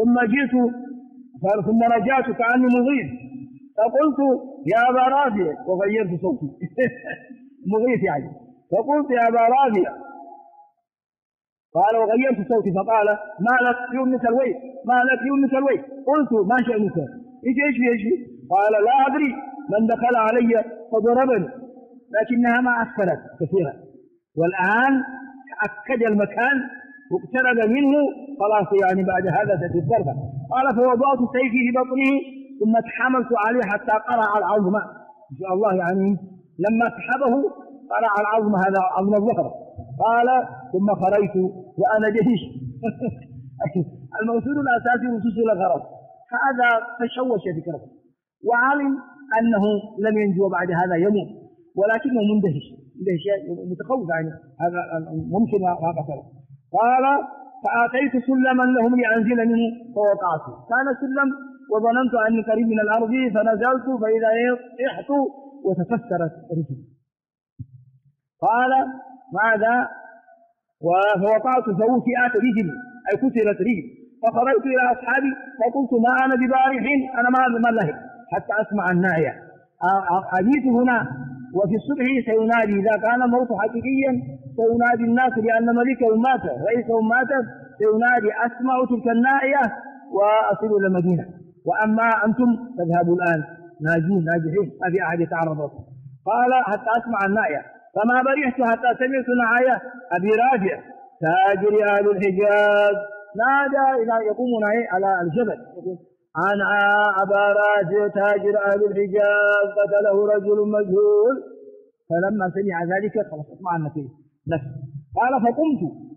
ثم رجعت كأني مغيث، فقلت يا أبا رافع، وغيرت صوتي مغيث يعني، فقلت يا أبا رافع، قال وغيرت صوتي، فقال ما لك يومك الويل، قلت ما شأنك؟ ايش في؟ قال لا أدري، من دخل علي فضربني، لكنها ما أسفلت كثيرا، والآن أكد المكان واقترب منه، خلاص يعني بعد هذا تأتي الضربة. قال فوضعت سيفي في بطنه ثم اتحملت عليه حتى قرع العظم، إن شاء الله يعني لما سحبه قرع العظم، هذا عظم الظهر. قال ثم خرجت وأنا جيش الموصول الأساسي وصول الغرض. هذا تشوش فكرته وعلم أنه لم ينجو بعد هذا يموت، ولكنه مندهش متخوف يعني هذا ممكن ما قتله. قال فآتيت سلما لهم لأنزل منه فوقعت، كان سلم وظننت أني قريب من الأرض فنزلت فإذا طحت وتكسرت رجلي. قال ماذا؟ فوقعت فوسعت رجلي أي كسرت رجلي، فخرجت إلى أصحابي فقلت ما أنا ببارح، أنا ما لهب حتى أسمع الناعية. حديث هنا وفي الصبح سينادي، إذا كان الموت حقيقيا سينادي الناس لأن ملكهم مات رئيسهم مات، سينادي أسمع تلك النائية وأصل إلى المدينة، وأما أنتم تذهبوا الآن ناجحين ما في أحد يتعرض لكم. قال حتى أسمع النائية، فما برحت حتى سمعت نعاية أبي رافع تاجر أهل الحجاز، نادى إلى يقومون على الجبل يقول أنا أبا رافع تاجر أهل الحجاز قتله رجل مجهول. فلما سمع ذلك خلاص اطمأن في نفسه. قال فقمت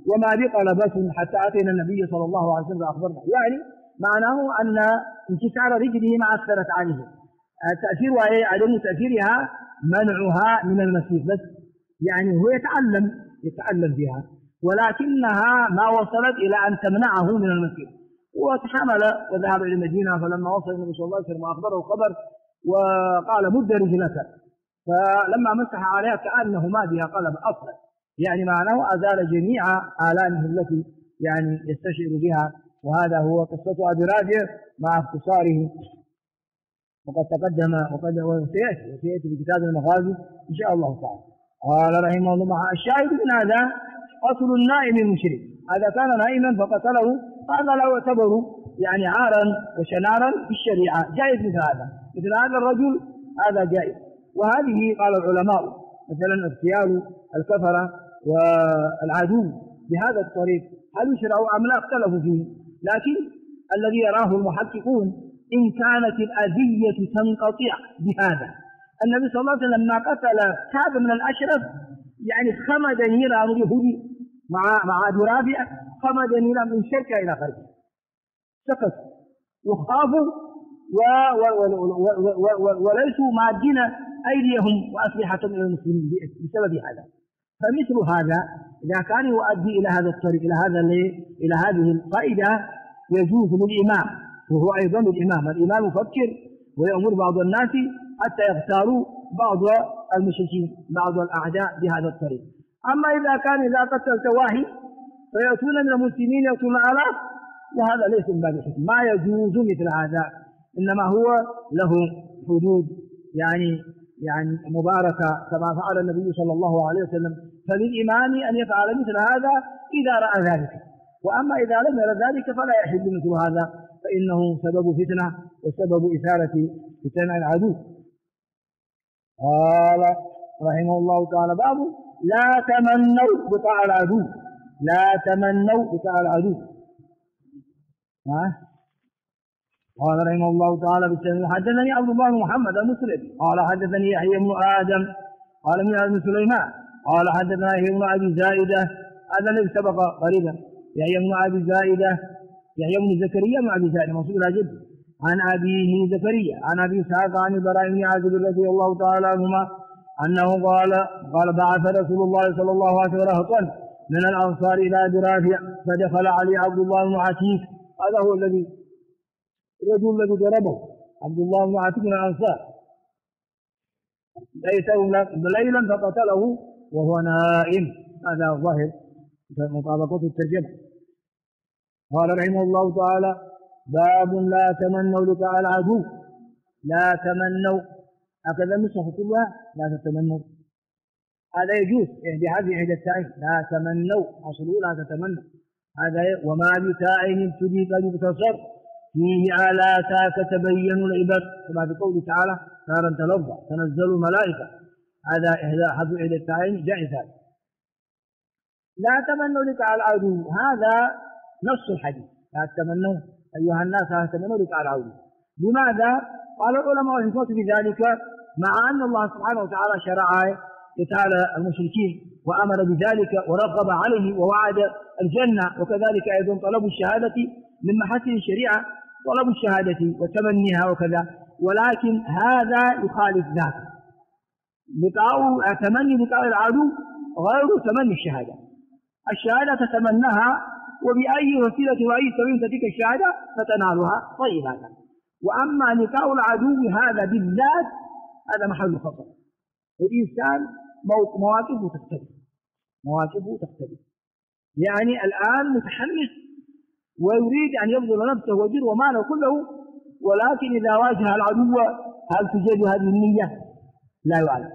وما بي قلبة حتى أتينا النبي صلى الله عليه وسلم فأخبرنا. يعني معناه أن انكسار رجله ما أثرت عليه، تأثيرها عدم تأثيرها منعها من المسير بس، يعني هو يتعلم بها، ولكنها ما وصلت إلى أن تمنعه من المسير. وتحمل وذهب إلى المدينة، فلما وصل النبي صلى الله عليه وسلم وأخبره الخبر وقال مد رجلك، فلما مسح عليها كأنه ما بها قلب أصلا، يعني معناه أزال جميع آلامه التي يعني يستشعر بها. وهذا هو قصة أبي رافع مع اختصاره، وقد تقدم وسيأتي في كتاب المغازي إن شاء الله تعالى. قال رحمه الله الشاهد من هذا قتل النائم المشرك، هذا كان نائما فقتله، هذا لا يعتبر يعني عارا وشنارا في الشريعة، جائز مثل هذا الرجل، هذا جائز. وهذه قال العلماء مثلا اغتيال الكفرة والعدو بهذا الطريق هل يشرع أم لا اختلفوا فيه، لكن الذي يراه المحققون إن كانت الأذية تنقطع بهذا. النبي صلى الله عليه وسلم لما قتل كعب من الأشرف يعني خمد نيران اليهودي مع أبي رافع، خمد نيران من شركة إلى غرب، سكت وخافوا وليسوا مادين أيديهم وأسلحة إلى المسلمين بسبب هذا. فمثل هذا إذا كان يؤدي إلى هذا الطريق إلى هذه الفائدة يجوز للإمام، وهو أيضا الإمام يفكر ويأمر بعض الناس حتى يختاروا بعض المشركين بعض الأعداء بهذا الطريق. أما إذا قتلت واحد فيأتون من المسلمين يأتون آلاف، وهذا ليس من باب الحكم، ما يجوز مثل هذا، إنما هو له حدود يعني مباركة كما فعل النبي صلى الله عليه وسلم. فللإمام أن يفعل مثل هذا إذا رأى ذلك، وأما إذا لم يرى ذلك فلا يحل مثل هذا، فإنه سبب فتنة وسبب إثارة فتن العدو. قال رحمه الله تعالى باب لا تمنوا لقاء العدو، لا تمنوا لقاء العدو. قال رحمه الله تعالى بالسلام حدثني عبد الله بن محمد المسلم قال حدثني يحيى بن آدم قال من ابن سليمان قال حدثنا يحيى بن أبي زائدة، هذا الذي سبق قريبا، يحيى بن أبي زائدة يحيى بن زكريا بن أبي زائدة منصوب إلى جده عن أبيه زكريا عن أبي إسحاق عن البراء بن عازب رضي الله تعالى عنهما أنه قال بعث رسول الله صلى الله عليه وسلم رهطا من الأنصار إلى أبي رافع فدخل عليه عبد الله بن عتيق، هذا هو الرجل الذي ضربه عبد الله بن عتيق من الأنصار ليلا فقتله وهو نائم، هذا ظاهر مطابقة الترجمة. قال رحمه الله تعالى باب لا تمنوا لقاء العدو، لا تمنوا، هكذا النسخ كلها لا تتمنوا، هذا يجوز بهذه إحدى التائين، لا تمنوا أصله لا تتمنوا، هذا وما بتائين ابتدي قد يبتصر فيه آلاتك تبين العبر، كما في قوله تعالى نارا تلظى تنزل الملائكة، هذا إحدى التائين جائز. لا تمنوا لقاء العدو، هذا نص الحديث، لا تمنوا أيها الناس لا تمنوا لقاء العدو. لماذا؟ قال العلماء الحكمة في ذلك مع أن الله سبحانه وتعالى شرع قتال المشركين وأمر بذلك ورغب عليه ووعد الجنة، وكذلك أيضا طلب الشهادة من محاسن الشريعة، طلب الشهادة وتمنيها وكذا، ولكن هذا يخالف ذاك، تمني لقاء العدو غير تمني الشهادة. الشهادة تتمناها وبأي وسيلة وأي سبيل تلك الشهادة فتنالها، طيب هذا. وأما لقاء العدو هذا بالذات هذا محل خطر، الإنسان مواقفه تختلف، يعني الآن متحمس ويريد أن يبذل نفسه وجره وماله كله، ولكن إذا واجه العدو هل توجد هذه النية؟ لا يعلم.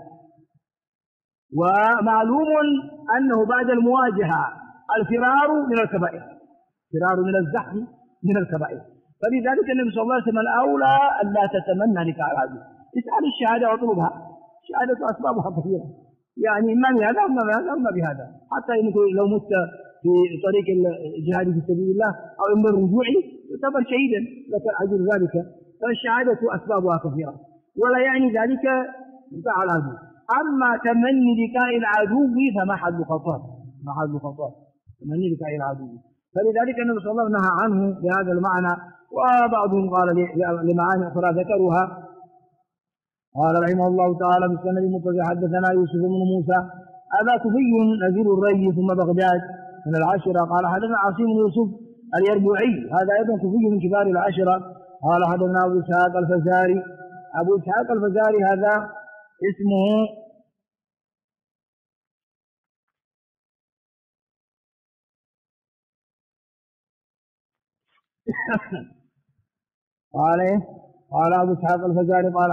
ومعلوم أنه بعد المواجهة الفرار من الكبائر، فرار من الزحف من الكبائر، فلذلك النبي صلى الله عليه وسلم الأولى أن لا تتمنى لقاء العدو، اسأل الشهادة واطلبها، الشهادة أسبابها كثيرة، يعني إما بهذا أما بهذا، حتى لو مت في طريق الجهاد في سبيل الله أو إما الرجوع يعتبر شهيدا لك أجر ذلك، فالشهادة أسبابها كثيرة، ولا يعني ذلك لقاء العدو. أما تمني لقاء العدو فمحل خطر، تمني لقاء العدو. فلذلك النبي صلى الله عليه وسلم نهى عنه بهذا المعنى، وبعضهم قال لمعاني أخرى ذكروها. قال رحمه الله تعالى بالسند المتصل حدثنا يوسف بن موسى أبا كفي نزيل الري ثم بغداد من العشرة. قال حدثنا عاصم بن يوسف اليربوعي هذا أيضا كفي من كبار العشرة. قال حدثنا أبو إسحاق الفزاري. أبو إسحاق الفزاري هذا اسمه قال أبو إسحاق الفزاري قال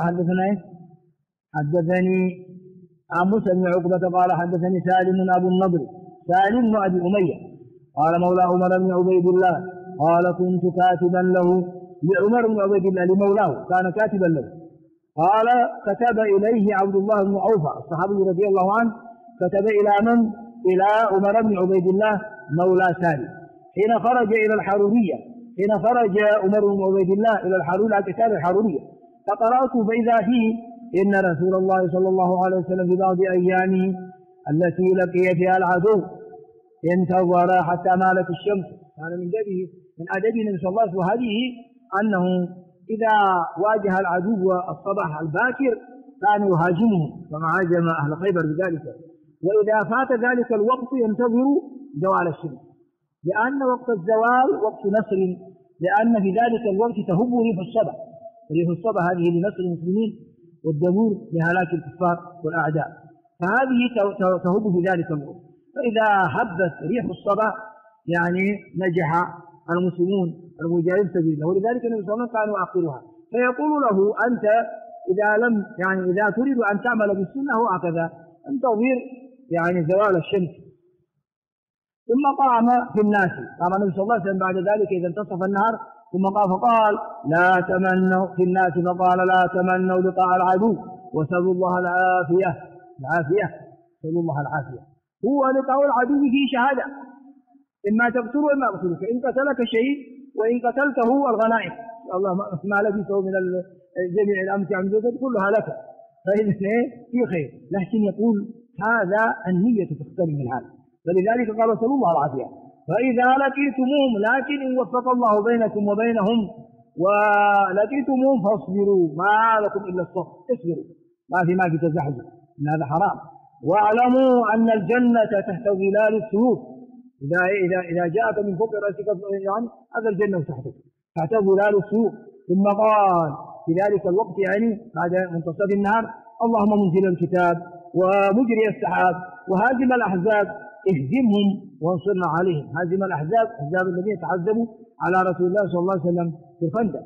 حدثني عن موسى بن عقبة قال حدثني سالم أبو النضر سالم بن أبي أمية قال مولى عمر بن عبيد الله قال كنت كاتبا له لعمر بن عبيد الله لمولاه كان كاتبا له. قال كتب إليه عبد الله بن عوف الصحابي رضي الله عنه كتب إلى من؟ إلى عمر بن عبيد الله مولى سالم حين خرج إلى الحرورية، حين خرج عمر بن عبيد الله إلى الحرورية كتاب الحرورية. فقرأت فإذا فيه إن رسول الله صلى الله عليه وسلم في بعض أيامه التي لقي فيها العدو انتظر حتى مالت الشمس. كان من أدب النبي صلى الله عليه وسلم وهذه أنه إذا واجه العدو الصباح الباكر كان يهاجمهم كما هاجم أهل خيبر بذلك، وإذا فات ذلك الوقت ينتظر زوال الشمس، لأن وقت الزوال وقت نصر، لأن في ذلك الوقت تهب ريح الصبا. ريح الصبا هذه لنصر المسلمين والدمور لهلاك الكفار والأعداء، فهذه تهب في ذلك الوقت. فإذا هبت ريح الصبا يعني نجح المسلمون المجاهدين سبيل الله، ولذلك النبي صلى الله عليه وسلم كان يؤخرها. فيقول له أنت إذا تريد أن تعمل بالسنة هكذا انتظر يعني زوال الشمس. ثم قام في الناس، قام النبي صلى الله عليه وسلم بعد ذلك إذا انتصف النهار ثم قام فقال لا تمنوا في الناس، فقال لا تمنوا لقاء العدو وسلوا الله العافية. سلوا الله العافية. هو لقاء العدو فيه شهادة، إما تقتل وإما أقتلك، إن قتلك شيء وإن قتلته الغنائم الله ما لبثه من جميع الأمتع من ذلك كلها لك، فإذا في خير. لكن يقول هذا النية تختلف الحال، فلذلك قال صلى الله العافية. فإذا لقيتموهم، لكن إن وفق الله بينكم وبينهم ولقيتموهم فاصبروا، ما لكم إلا الصبر، اصبروا، ما في تزحزح، إن هذا حرام. واعلموا أن الجنة تحت ظلال السيوف، إذا جاءك من فوق رأسك يعني هذا الجنة تحت ظلال السيوف. ثم قال في ذلك الوقت يعني بعد منتصف النهار اللهم منزل الكتاب ومجري السحاب وهازم الأحزاب اهزمهم وانصرنا عليهم. هازم الأحزاب، أحزاب الذين تعذبوا على رسول الله صلى الله عليه وسلم في الخندق،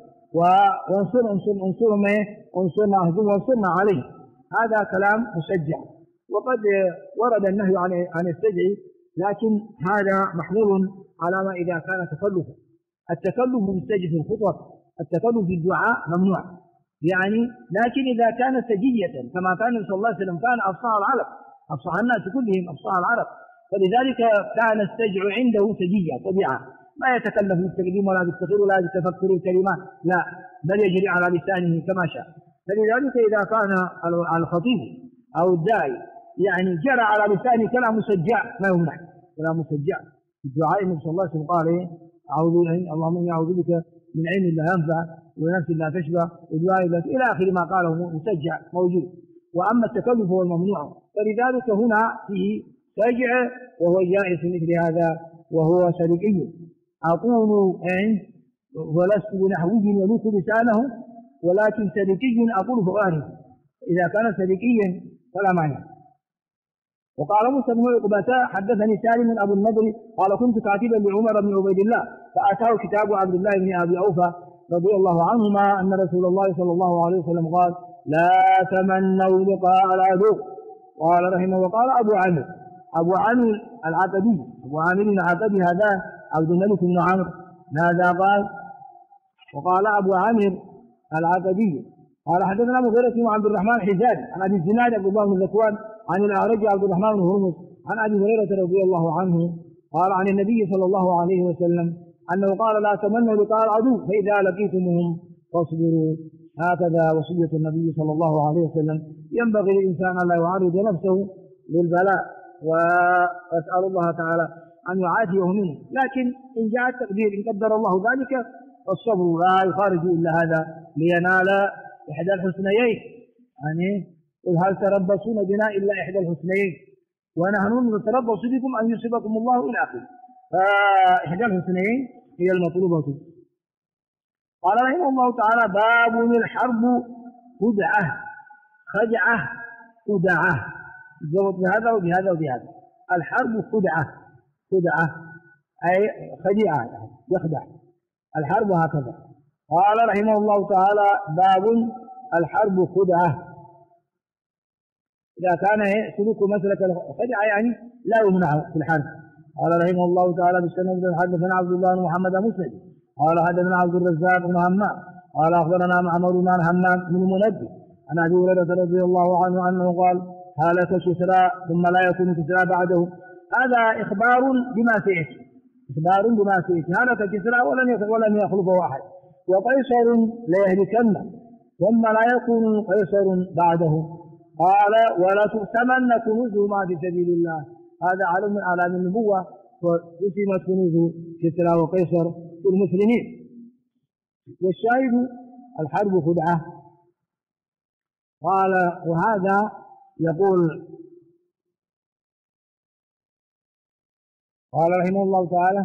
وانصرهم انصرنا اهزمهم وانصرنا عليهم. هذا كلام مسجع، وقد ورد النهي عن السجع، لكن هذا محمول على ما إذا كان تكلفا. التكلف بالسجع في الخطب، التكلف في الدعاء ممنوع يعني، لكن إذا كان سجية كما كان صلى الله عليه وسلم كان أفصح العرب، أفصح الناس كلهم أفصح العرب، فلذلك كان السجع عنده سجية طبيعة، ما يتكلف بالتقديم ولا بالتخير ولا بالتفكر الكلمات، لا، بل يجري على لسانه كما شاء. فلذلك إذا كان الخطيب أو الداعي يعني جرى على لسانه كلام مسجع ما يمنع، كلام مسجع. في الدعاء النبي صلى الله عليه وسلم قال اللهم إني أعوذ بك من علم لا ينفع ونفس لا تشبع ودعاء لا إلى آخر ما قاله مسجع موجود. وأما التكلف هو الممنوع، فلذلك هنا فيه سجع وهو جائز مثل هذا وهو سلكي. أقول ولست بنحوي يلوك لسانه ولكن سلكي أقول فؤاده، إذا كان سلكيا فلا معنى. وقال موسى بن عقبة حدثني سالم أبو النضر قال كنت كاتبا لعمر بن عبيد الله فأتاه كتاب عبد الله بن أبي أوفى رضي الله عنهما أن رسول الله صلى الله عليه وسلم قال لا تمنوا لقاء العدو. قال رحمه وقال أبو عامر العقدي، أبو عامر العقدي هذا عبد الملك بن عمرو ماذا قال؟ وقال أبو عامر العقدي قال حدثنا مغيرة بن عبد الرحمن الحجازي عن أبي الزناد عبد الله بن ذكوان عن الأعرج عبد الرحمن بن هرمز عن أبي هريرة رضي الله عنه قال عن النبي صلى الله عليه وسلم أنه قال لا تمنوا لقاء العدو فإذا لقيتموهم فاصبروا. هكذا وصية النبي صلى الله عليه وسلم. ينبغي للإنسان أن لا يعرض نفسه للبلاء، وأسأل الله تعالى أن يعافيه منه، لكن إن جاء التقدير إن قدر الله ذلك فالصبر لا يخارج إلا هذا لينال إحدى الحسنيين. يعني قل هل تربصون بنا إلا إحدى الحسنيين ونحن نتربص بكم أن يصيبكم الله إلى آخره. فإحدى الحسنيين هي المطلوبة. قال رحمه الله تعالى: باب الحرب خدعة. خدعة خدعة الضبط بهذا وبهذا وبهذا. الحرب خدعة، خدعة أي خديعة يعني يخدع. الحرب هكذا. قال رحمه الله تعالى: باب الحرب خدعة. إذا كان سلوك مسلك الخدعة يعني لا يمنع في الحرب. قال رحمه الله تعالى: بالسند حدثنا عبد الله بن محمد مسلم قال حدثنا عبد الرزاق بن همام قال أخبرنا معمر بن همام بن منبه عن أبي هريرة رضي الله عنه أنه قال: هلك كسرى ثم لا يكون كسرى بعده. هذا إخبار بما سيأتي، إخبار بما سيأتي. هلك كسرى ولم يخلفه أحد، وقيصر ليهلكن ثم لا يكون قيصر بعده. قال: ولا تؤتمن كنوزهما في سبيل الله. هذا علم من أعلام النبوة، وقسمت كنوز كسرى وقيصر في المسلمين. والشاهد الحرب خدعة. قال: وهذا يقول قال رحمه الله تعالى: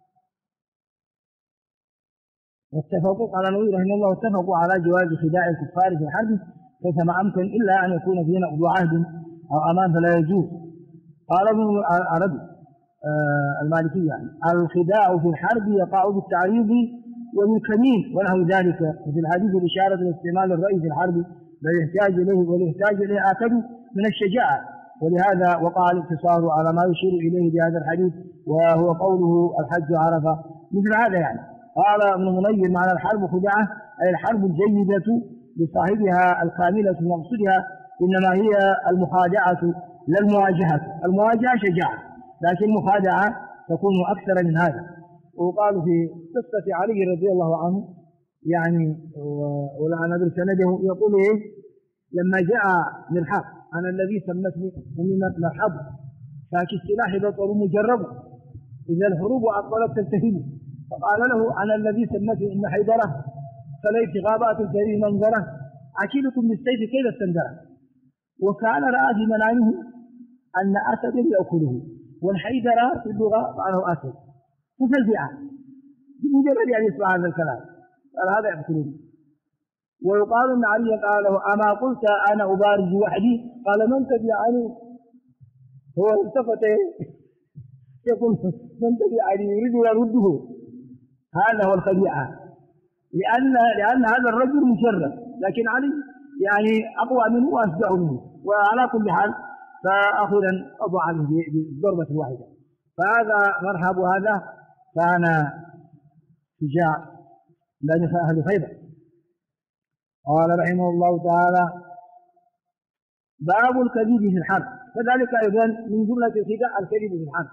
واتفقوا قال النووي رحمه الله: اتفقوا على جواز خداع الكفار في الحرب كيفما أمكن إلا أن يكون فيه نقض عهد أو أمان فلا يجوز. قال ابن العربي المالكي يعني: الخداع في الحرب يقع بالتعريض وبالكمين ونحو ذلك. وفي الحديث الإشارة إلى استعمال الرأي في الحرب واليحتاج إليه آكد من الشجاعة، ولهذا وقع الاقتصار على ما يشير إليه بهذا الحديث وهو قوله: الحج عرفة. مثل هذا يعني. قال ابن منير: معنى الحرب خدعة أي الحرب الجيدة لصاحبها الكاملة مقصودها إنما هي المخادعة لا المواجهة. المواجهة شجاعة، لكن المخادعة تكون أكثر من هذا. وقال في قصة علي رضي الله عنه يعني ولا ندري سنده يقول إيه: لما جاء مرحب: أنا الذي سمتني أميمة مرحب فاكي السلاح بطل مجرب إذا الحروب أقبلت تلتهب. فقال له: أنا الذي سمتني أم حيدرة فليت غابات الكريم منظرة أكيلكم بالسيف كيف السندرة. وكان رأى في منامه أن أسد يأكله، والحيدرة في اللغة معناه أسد، ففزع بمجرد يعني يسمع هذا الكلام قال: هذا يقتلني. ويقال أن علي قال له: أما قلت أنا أبارز وحدي؟ قال: من تبعني؟ هو التفت يقول: من تبعني؟ يريد أن يرده. هذا هو الخديعة، لأن هذا الرجل مشرف، لكن علي يعني أقوى منه وأشجع منه. وعلى كل حال فأخيرا أضع عليه بالضربة الواحدة. فهذا مرحب، هذا كان شجاع لأن أهل خيبر. قال رحمه الله تعالى: باب الكذب في الحرب. كذلك أيضا من جملة الخداع الكذب في الحرب.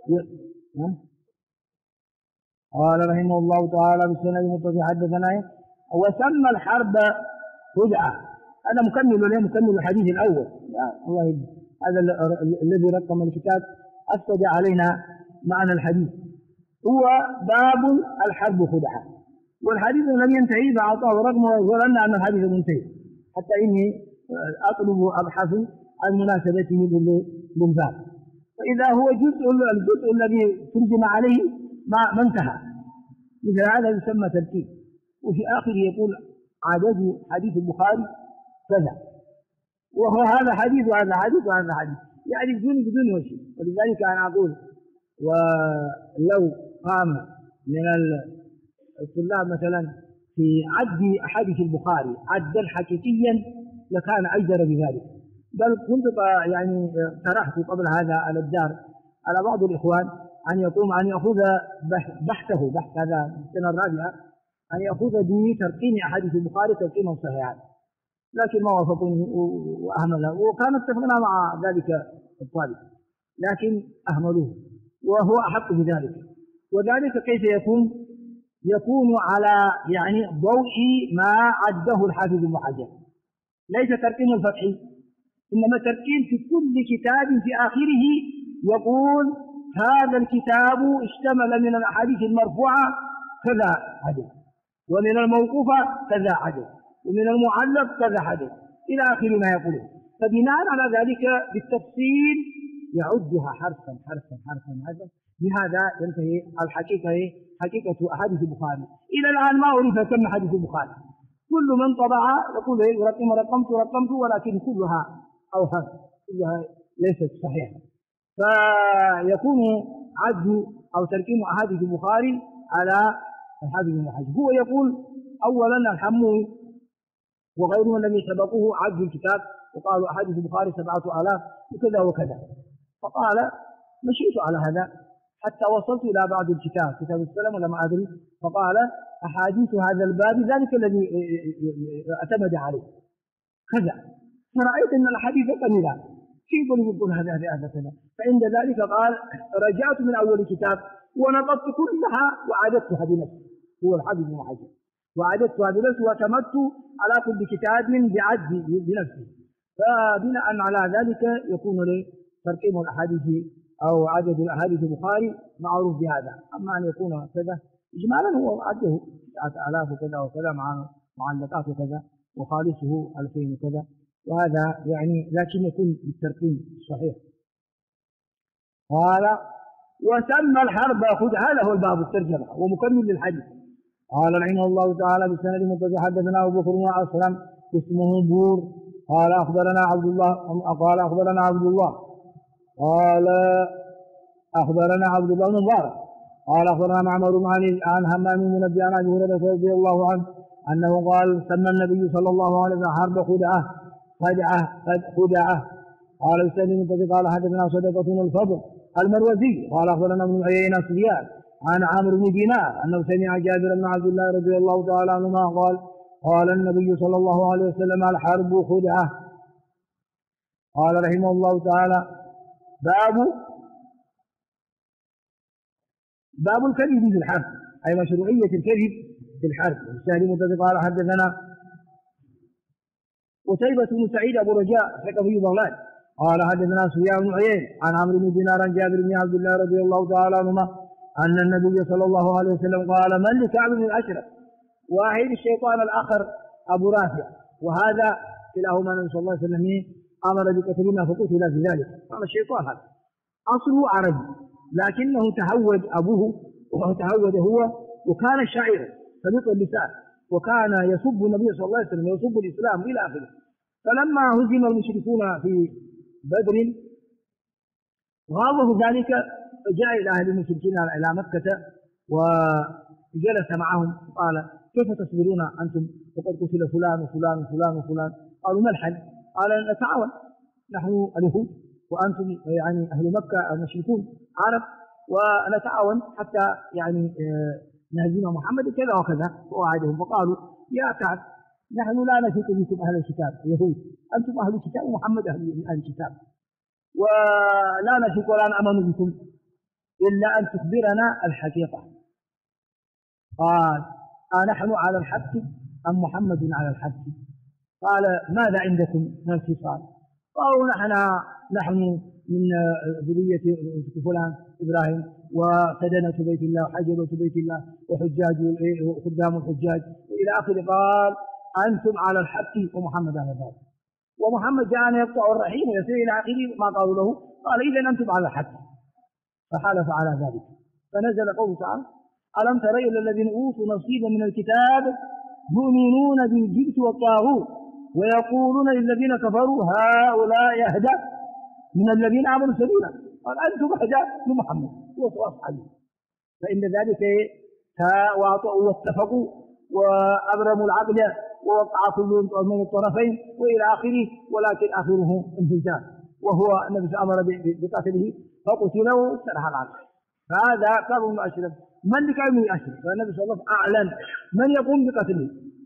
قال رحمه الله تعالى: بالسند المتصل حدثنا وسمى الحرب خدعة. هذا مكمل الحديث الأول. يا الله يجب. هذا الذي رقم الكتاب أفسد علينا معنى الحديث. هو باب الحرب خدعة، والحديث لم ينتهي فأعطاه رقم وظن أن الحديث منتهي، حتى إني أطلب أبحث عن مناسبته للباب. فإذا هو الجزء الذي ترجم عليه ما انتهى، مثل هذا يسمى ترتيب. وفي آخره يقول: عدد حديث البخاري كذا، وهو هذا حديث وهذا حديث وهذا حديث، يعني بدون وجه. ولذلك أنا أقول: ولو قام من الطلاب مثلا في عد أحاديث البخاري عدا حقيقيا لكان أجدر بذلك. بل كنت يعني طرحت قبل هذا على الدار على بعض الإخوان أن يقوم أن يأخذ بحث هذا السنة الرابعة، أن يأخذ بترقيم أحاديث البخاري ترقيما صحيحا، لكن ما وافقوني وأهمله، وكان اتفقنا مع ذلك الطالب لكن أهملوه، وهو أحق بذلك. وذلك كيف يكون على يعني ضوء ما عده الحافظ ابن حجر، ليس ترقيم الفتح، إنما ترقيم في كل كتاب في آخره يقول هذا الكتاب اشتمل من الأحاديث المرفوعة كذا حديث، ومن الموقوفة كذا حديث، ومن المعلق كذا حديث، إلى آخر ما يقولون. فبناء على ذلك بالتفصيل يعدها حرفا حرفا حرفا حرفا. بهذا ينتهي الحقيقة حقيقة أحاديث البخاري. إلى الآن ما أعرف كم حديث البخاري، كل من طبع يقول رقمت، ولكن كلها أوهام، كلها ليست صحيحة. فيكون عد أو تركيم أحاديث البخاري على أحاديث المحاجر. هو يقول أولا الحموي وغيرهم الذين سبقوه عدوا الكتاب وقالوا أحاديث البخاري 7000 وكذا وكذا. فقال مشيت على هذا حتى وصلت إلى بعض الكتاب، كتاب السلام ولا ما أدري، فقال أحاديث هذا الباب ذلك الذي اعتمد عليه كذا. فرأيت أن الحديث قليلا، كيف يقول هذا كذا؟ فعند ذلك قال رجعت من أول كتاب ونقضت كلها وعددتها بنفسي، هو الحديث المحجر، وعددتها بنفسي واعتمدت على كل كتاب بعد بنفسي. فبناء على ذلك يكون لي ترقيم الأحاديث أو عدد الأحاديث البخاري معروف بهذا. أما أن يكون كذا إجمالا هو عده 9000 وكذا وكذا مع معلقات وكذا وخالصه 2000 وكذا، وهذا يعني لكن يكون بالترقيم الصحيح. قال وسمى الحرب خدعة، له الباب الترجمة ومكمل للحديث. قال رحمه الله تعالى بسند متصل حدثنا أبو بكر بن أسلم اسمه بور قال أخبرنا عبد الله قال أخبرنا عبد الله بن مبارك قال أخبرنا معمر عن همام بن منبه عن أبي هريرة رضي الله عنه أنه قال سمى النبي صلى الله عليه وسلم حرب خدعة. قال السلمي قال حدثنا صدقة بن الفضل المروزي قال أخبرنا ابن عيينة سفيان عن عمرو بن دينار أنه سمع جابر بن عبد الله رضي الله تعالى عنهما قال النبي صلى الله عليه وسلم الحرب خدعة. قال رحمه الله تعالى باب الكذب في الحرب، أي مشروعية الكذب في الحرب. السهل قال حدثنا قتيبة بن سعيد أبو رجاء ثقفي بغلاد قال حدثنا سفيان بن عيينة عن عمرو بن دينار عن جابر بن عبد الله رضي الله تعالى عنهما أن النبي صلى الله عليه وسلم قال من لكعب بن الأشرف واحد الشيطان الآخر أبو رافع، وهذا كلاهما النبي صلى الله عليه وسلم أمر بقتلهما فقتل في ذلك. قال الشيطان هذا أصله عربي لكنه تهود أبوه وتهود هو، وكان شاعرا سليط اللسان، وكان يسب النبي صلى الله عليه وسلم ويسب الإسلام إلى آخره. فلما هزم المشركون في بدر غاضه ذلك فجاء إلى أهل المشركين إلى مكة وجلس معهم قال كيف تصبرون أنتم وقد قتل فلان وفلان وفلان وفلان؟ قالوا ما الحل؟ قال نتعاون نحن اليهود وأنتم يعني أهل مكة المشركون عرب، ونتعاون حتى يعني نهزم محمد كذا وكذا. ووعدهم فقالوا يا كعب نحن لا نثق بكم أهل الكتاب يهود، أنتم أهل الكتاب ومحمد أهل الكتاب، ولا نثق ولا نأمن بكم إلا أن تخبرنا الحقيقة. قال أنحن على الحق أم محمد على الحق؟ قال ماذا عندكم من الخصال؟ قالوا نحن من ذرية فلان إبراهيم وسدنة بيت الله وحجبة بيت الله وحجاج وخدام الحجاج وإلى آخره. قال أنتم على الحق ومحمد على الباطل، ومحمد جاءنا يقطع الرحيم ويسير إلى آخره ما قالوا له. قال إذن أنتم على الحق، فحلف على ذلك. فنزل قوله تعالى ألم تر إلى الذين أوتوا نصيبا من الكتاب يؤمنون بالجبت والطاغوت ويقولون للذين كفروا هؤلاء أهدى من الذين آمنوا سبيلا. قال أنتم أهدى من محمد وأصحابه. فإن ذلك تواطؤوا واتفقوا وأبرموا العقد ووقع كل من الطرفين وإلى آخره، ولكن آخره انهزام، وهو النبي صلى الله عليه وسلم أمر بقتله فقتله سرح العقد. فهذا كعب بن أشرف. من لكعب بن أشرف؟ فالنبي صلى الله عليه وسلم أعلن من يقوم بقتله.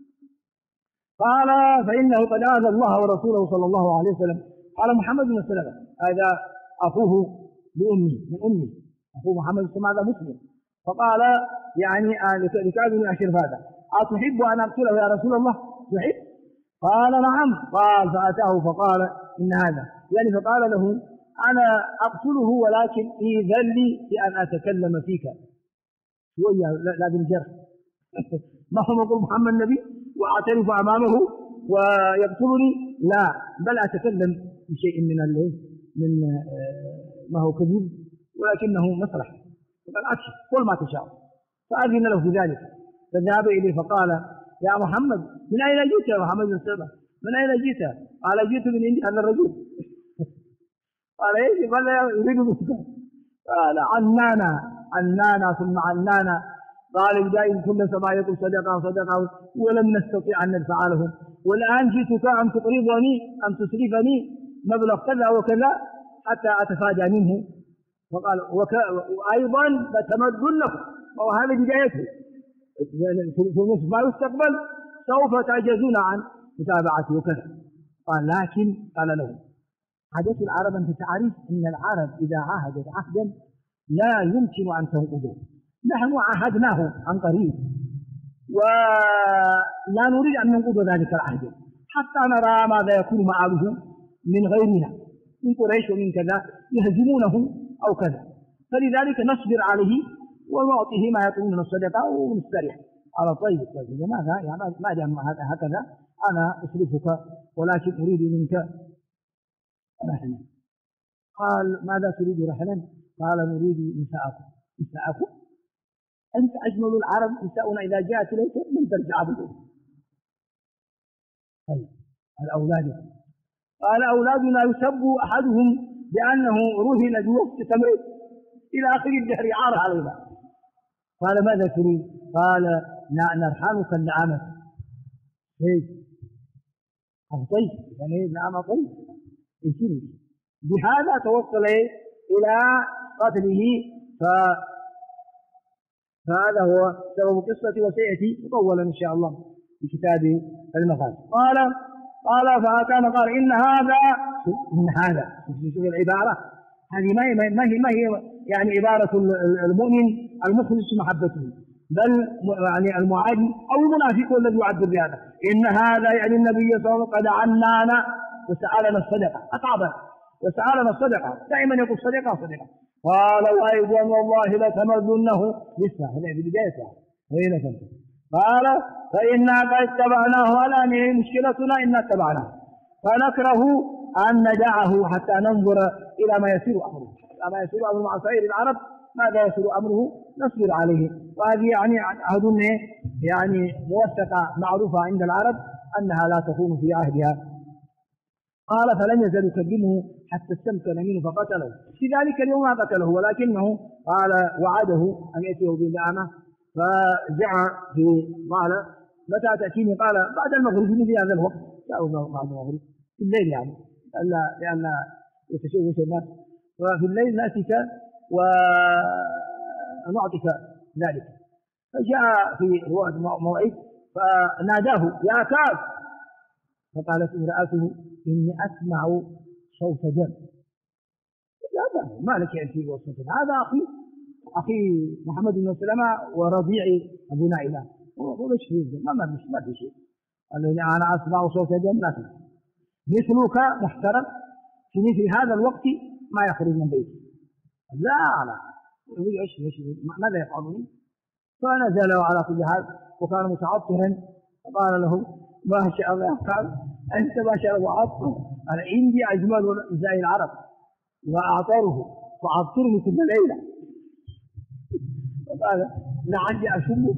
قال فإنه قد آذى الله ورسوله صلى الله عليه وسلم. قال محمد بن سلمة هذا أخوه من أمي أخوه محمد بن سلمة هذا مسلم. فقال يعني لكعب بن أشرف هذا أتحب أن أقتله يا رسول الله؟ تحب؟ قال نعم. قال فأتاه فقال إن هذا يعني فقال له أنا أقتله ولكن إذن لي بأن أتكلم فيك شوية لا بالجرح. ما هو نقول محمد النبي وأعترف أمامه ويقتلني، لا، بل أتكلم بشيء من ما هو كذب ولكنه مسرح، بالعكس قل ما تشاء. فأذن له في ذلك، فذهب إليه فقال يا محمد من أين جئت يا محمد بن سلمة؟ من أين جئت؟ قال جئت من عند هذا الرجل. قال ايش؟ قال يريد منك. قال عنانا ثم عنانا. قال بداية كل سماء يقول صدقه ولم نستطيع أن ندفع له، والآن جئتك أن تقرضني أن تصرفني مبلغ كذا وكذا حتى أتفادى منه. فقال وأيضا بتمد لكم، وهذا بدايته في نصف ما يستقبل سوف تعجزون عن متابعته وكذا. قال لكن قال له عادة العرب أنت تعرف أن العرب إذا عاهدت عهدا لا يمكن أن تنقضه. نحن عاهدناه عن قريب ولا نريد أن ننقض ذلك العهد حتى نرى ماذا يكون مآله من غيرنا من قريش ومن كذا يهزمونه أو كذا، فلذلك نصبر عليه ونعطيه ما يكون من الصدقة ونستريح. على طيب لماذا يعني ما دام هكذا أنا أصرفك ولكن أريد منك رحلا. قال ماذا تريد رحلا؟ قال نريد نساءكم أنت أجمل العرب، نساؤنا إذا جاءت إليك من ترجع بدون. طيب الأولاد، قال أولادنا يسب أحدهم بأنه رهن بوسط تمرين إلى آخر الدهر عار علينا. قال ماذا تريد؟ قال نرحمك النعمة. طيب يعني نعمة طيب يجري. بهذا توصل إلى قتله. فهذا هو سبب قصة وسيأتي مطولا إن شاء الله في كتاب المغازي. قال فكان قال إن هذا شوف العبارة هذه ما هي يعني عبارة المؤمن المخلص محبته، بل يعني المعادي أو المنافق الذي يعبر بهذا. إن هذا يعني النبي صلى الله عليه وسلم قد عنانا وسألنا الصدقة، أطعبنا وسألنا الصدقة، دائما يقول صدقة. قال وأيضا والله لتمدنه لسه هذه بدايتها وهي تنتهي. قال فإنا قد اتبعناه على مشكلتنا إنا اتبعناه فنكره أن ندعه حتى ننظر إلى ما يسير أمره، ما يسير أمره مع سائر العرب، ماذا يسير أمره نصبر عليه. وهذه يعني أظن يعني موثقة معروفة عند العرب أنها لا تكون في عهدها. قال فلم يزل يكلمه حتى استمكن منه فقتله. في ذلك اليوم ما قتله ولكنه قال وعده أن يأتيه بالنعمة فجاء قال متى تأتيني؟ قال بعد المغرب في هذا الوقت. جاءوا بعد المغرب في الليل يعني لأن يتشوش الناس، وفي الليل نأتيك ونعطيك ذلك. فجاء في موعد فناداه يا كاف، فقالت امرأته إني أسمع صوت دم. لا ما لك أنت وصوت هذا أخي محمد بن سلمة ورضيعي أبو نعيمة ومش فيه ما في شيء. قال لي أنا أسمع صوت دم لا تنسى. مثلك محترم في مثل هذا الوقت ما يخرج من بيته. لا ماذا يفعلون؟ فنزل على كل حال وكان متعطرا فقال له ما شاء الله يفعل أنت ما شاء الله معطر، أنا عندي أجمل نساء العرب وأعطره فأعطرني كل ليلة. فقال لعلي أشم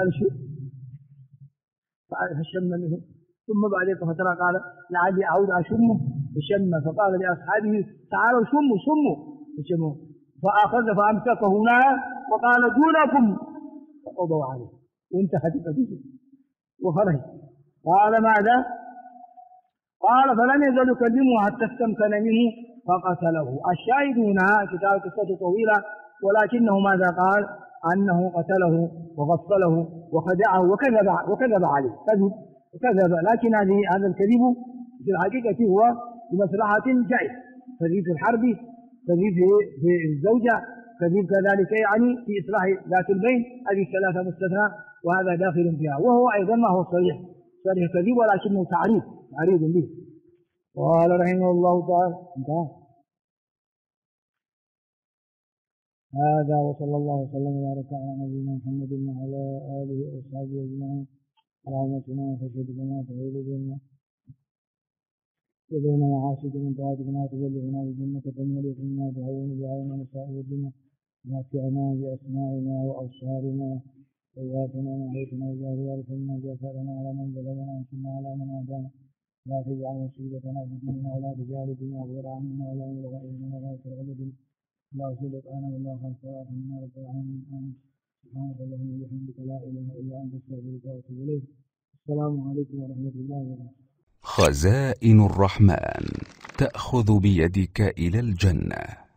فشم منه، ثم بعد فترة قال لعلي أعود أشمه فشم، فقال لأصحابه تعالوا شموا فأخذ فأمسكه هنا وقال دونكم فقضوا عليه وانتهت القضية وخرج. قال ماذا؟ قال فلم يزل يكلمه حتى استمكن منه فقتله. الشاهد هنا كتاب قصة طويلة ولكنه ماذا قال؟ أنه قتله وغفله وخدعه وكذب عليه كذب، لكن هذا الكذب في الحقيقة هو بمصلحة جائزة، كذب في الحرب، كذب في الزوجة، كذب كذلك يعني في إصلاح ذات البين. هذه الثلاثة مستثنى وهذا داخل فيها، وهو أيضا ما هو صريح كذب ولكنه تعريض به. قال رحمه الله تعالى انتهى. هذا وصلى الله وسلم وبارك على نبينا محمد وعلى آله وأصحابه أجمعين. اللهم اكفنا من خشيتك ما تحول بيننا وبين معاصيك من طاعتك ما تبلغنا بجنتك ومن اليقين ما تهون بعيننا مصائب الدنيا. متعنا بأسماعنا وأبصارنا وقواتنا ما أحييتنا واجعل الوارث منا واجعل ثأرنا على من ظلمنا وانصرنا على من عادانا. لا تجعل مصيبتنا في ديننا ولا تجعل الدنيا أكبر عنا ولا مبلغ علمنا ولا ترغبنا. لا سلط أنا ولا خلف منا رب العالمين. آمين. سبحانك اللهم وبحمدك لا إله إلا أنت أستغفرك وأتوب إليك. السلام عليكم ورحمة الله وبركاته. خزائن الرحمن تأخذ بيدك إلى الجنة.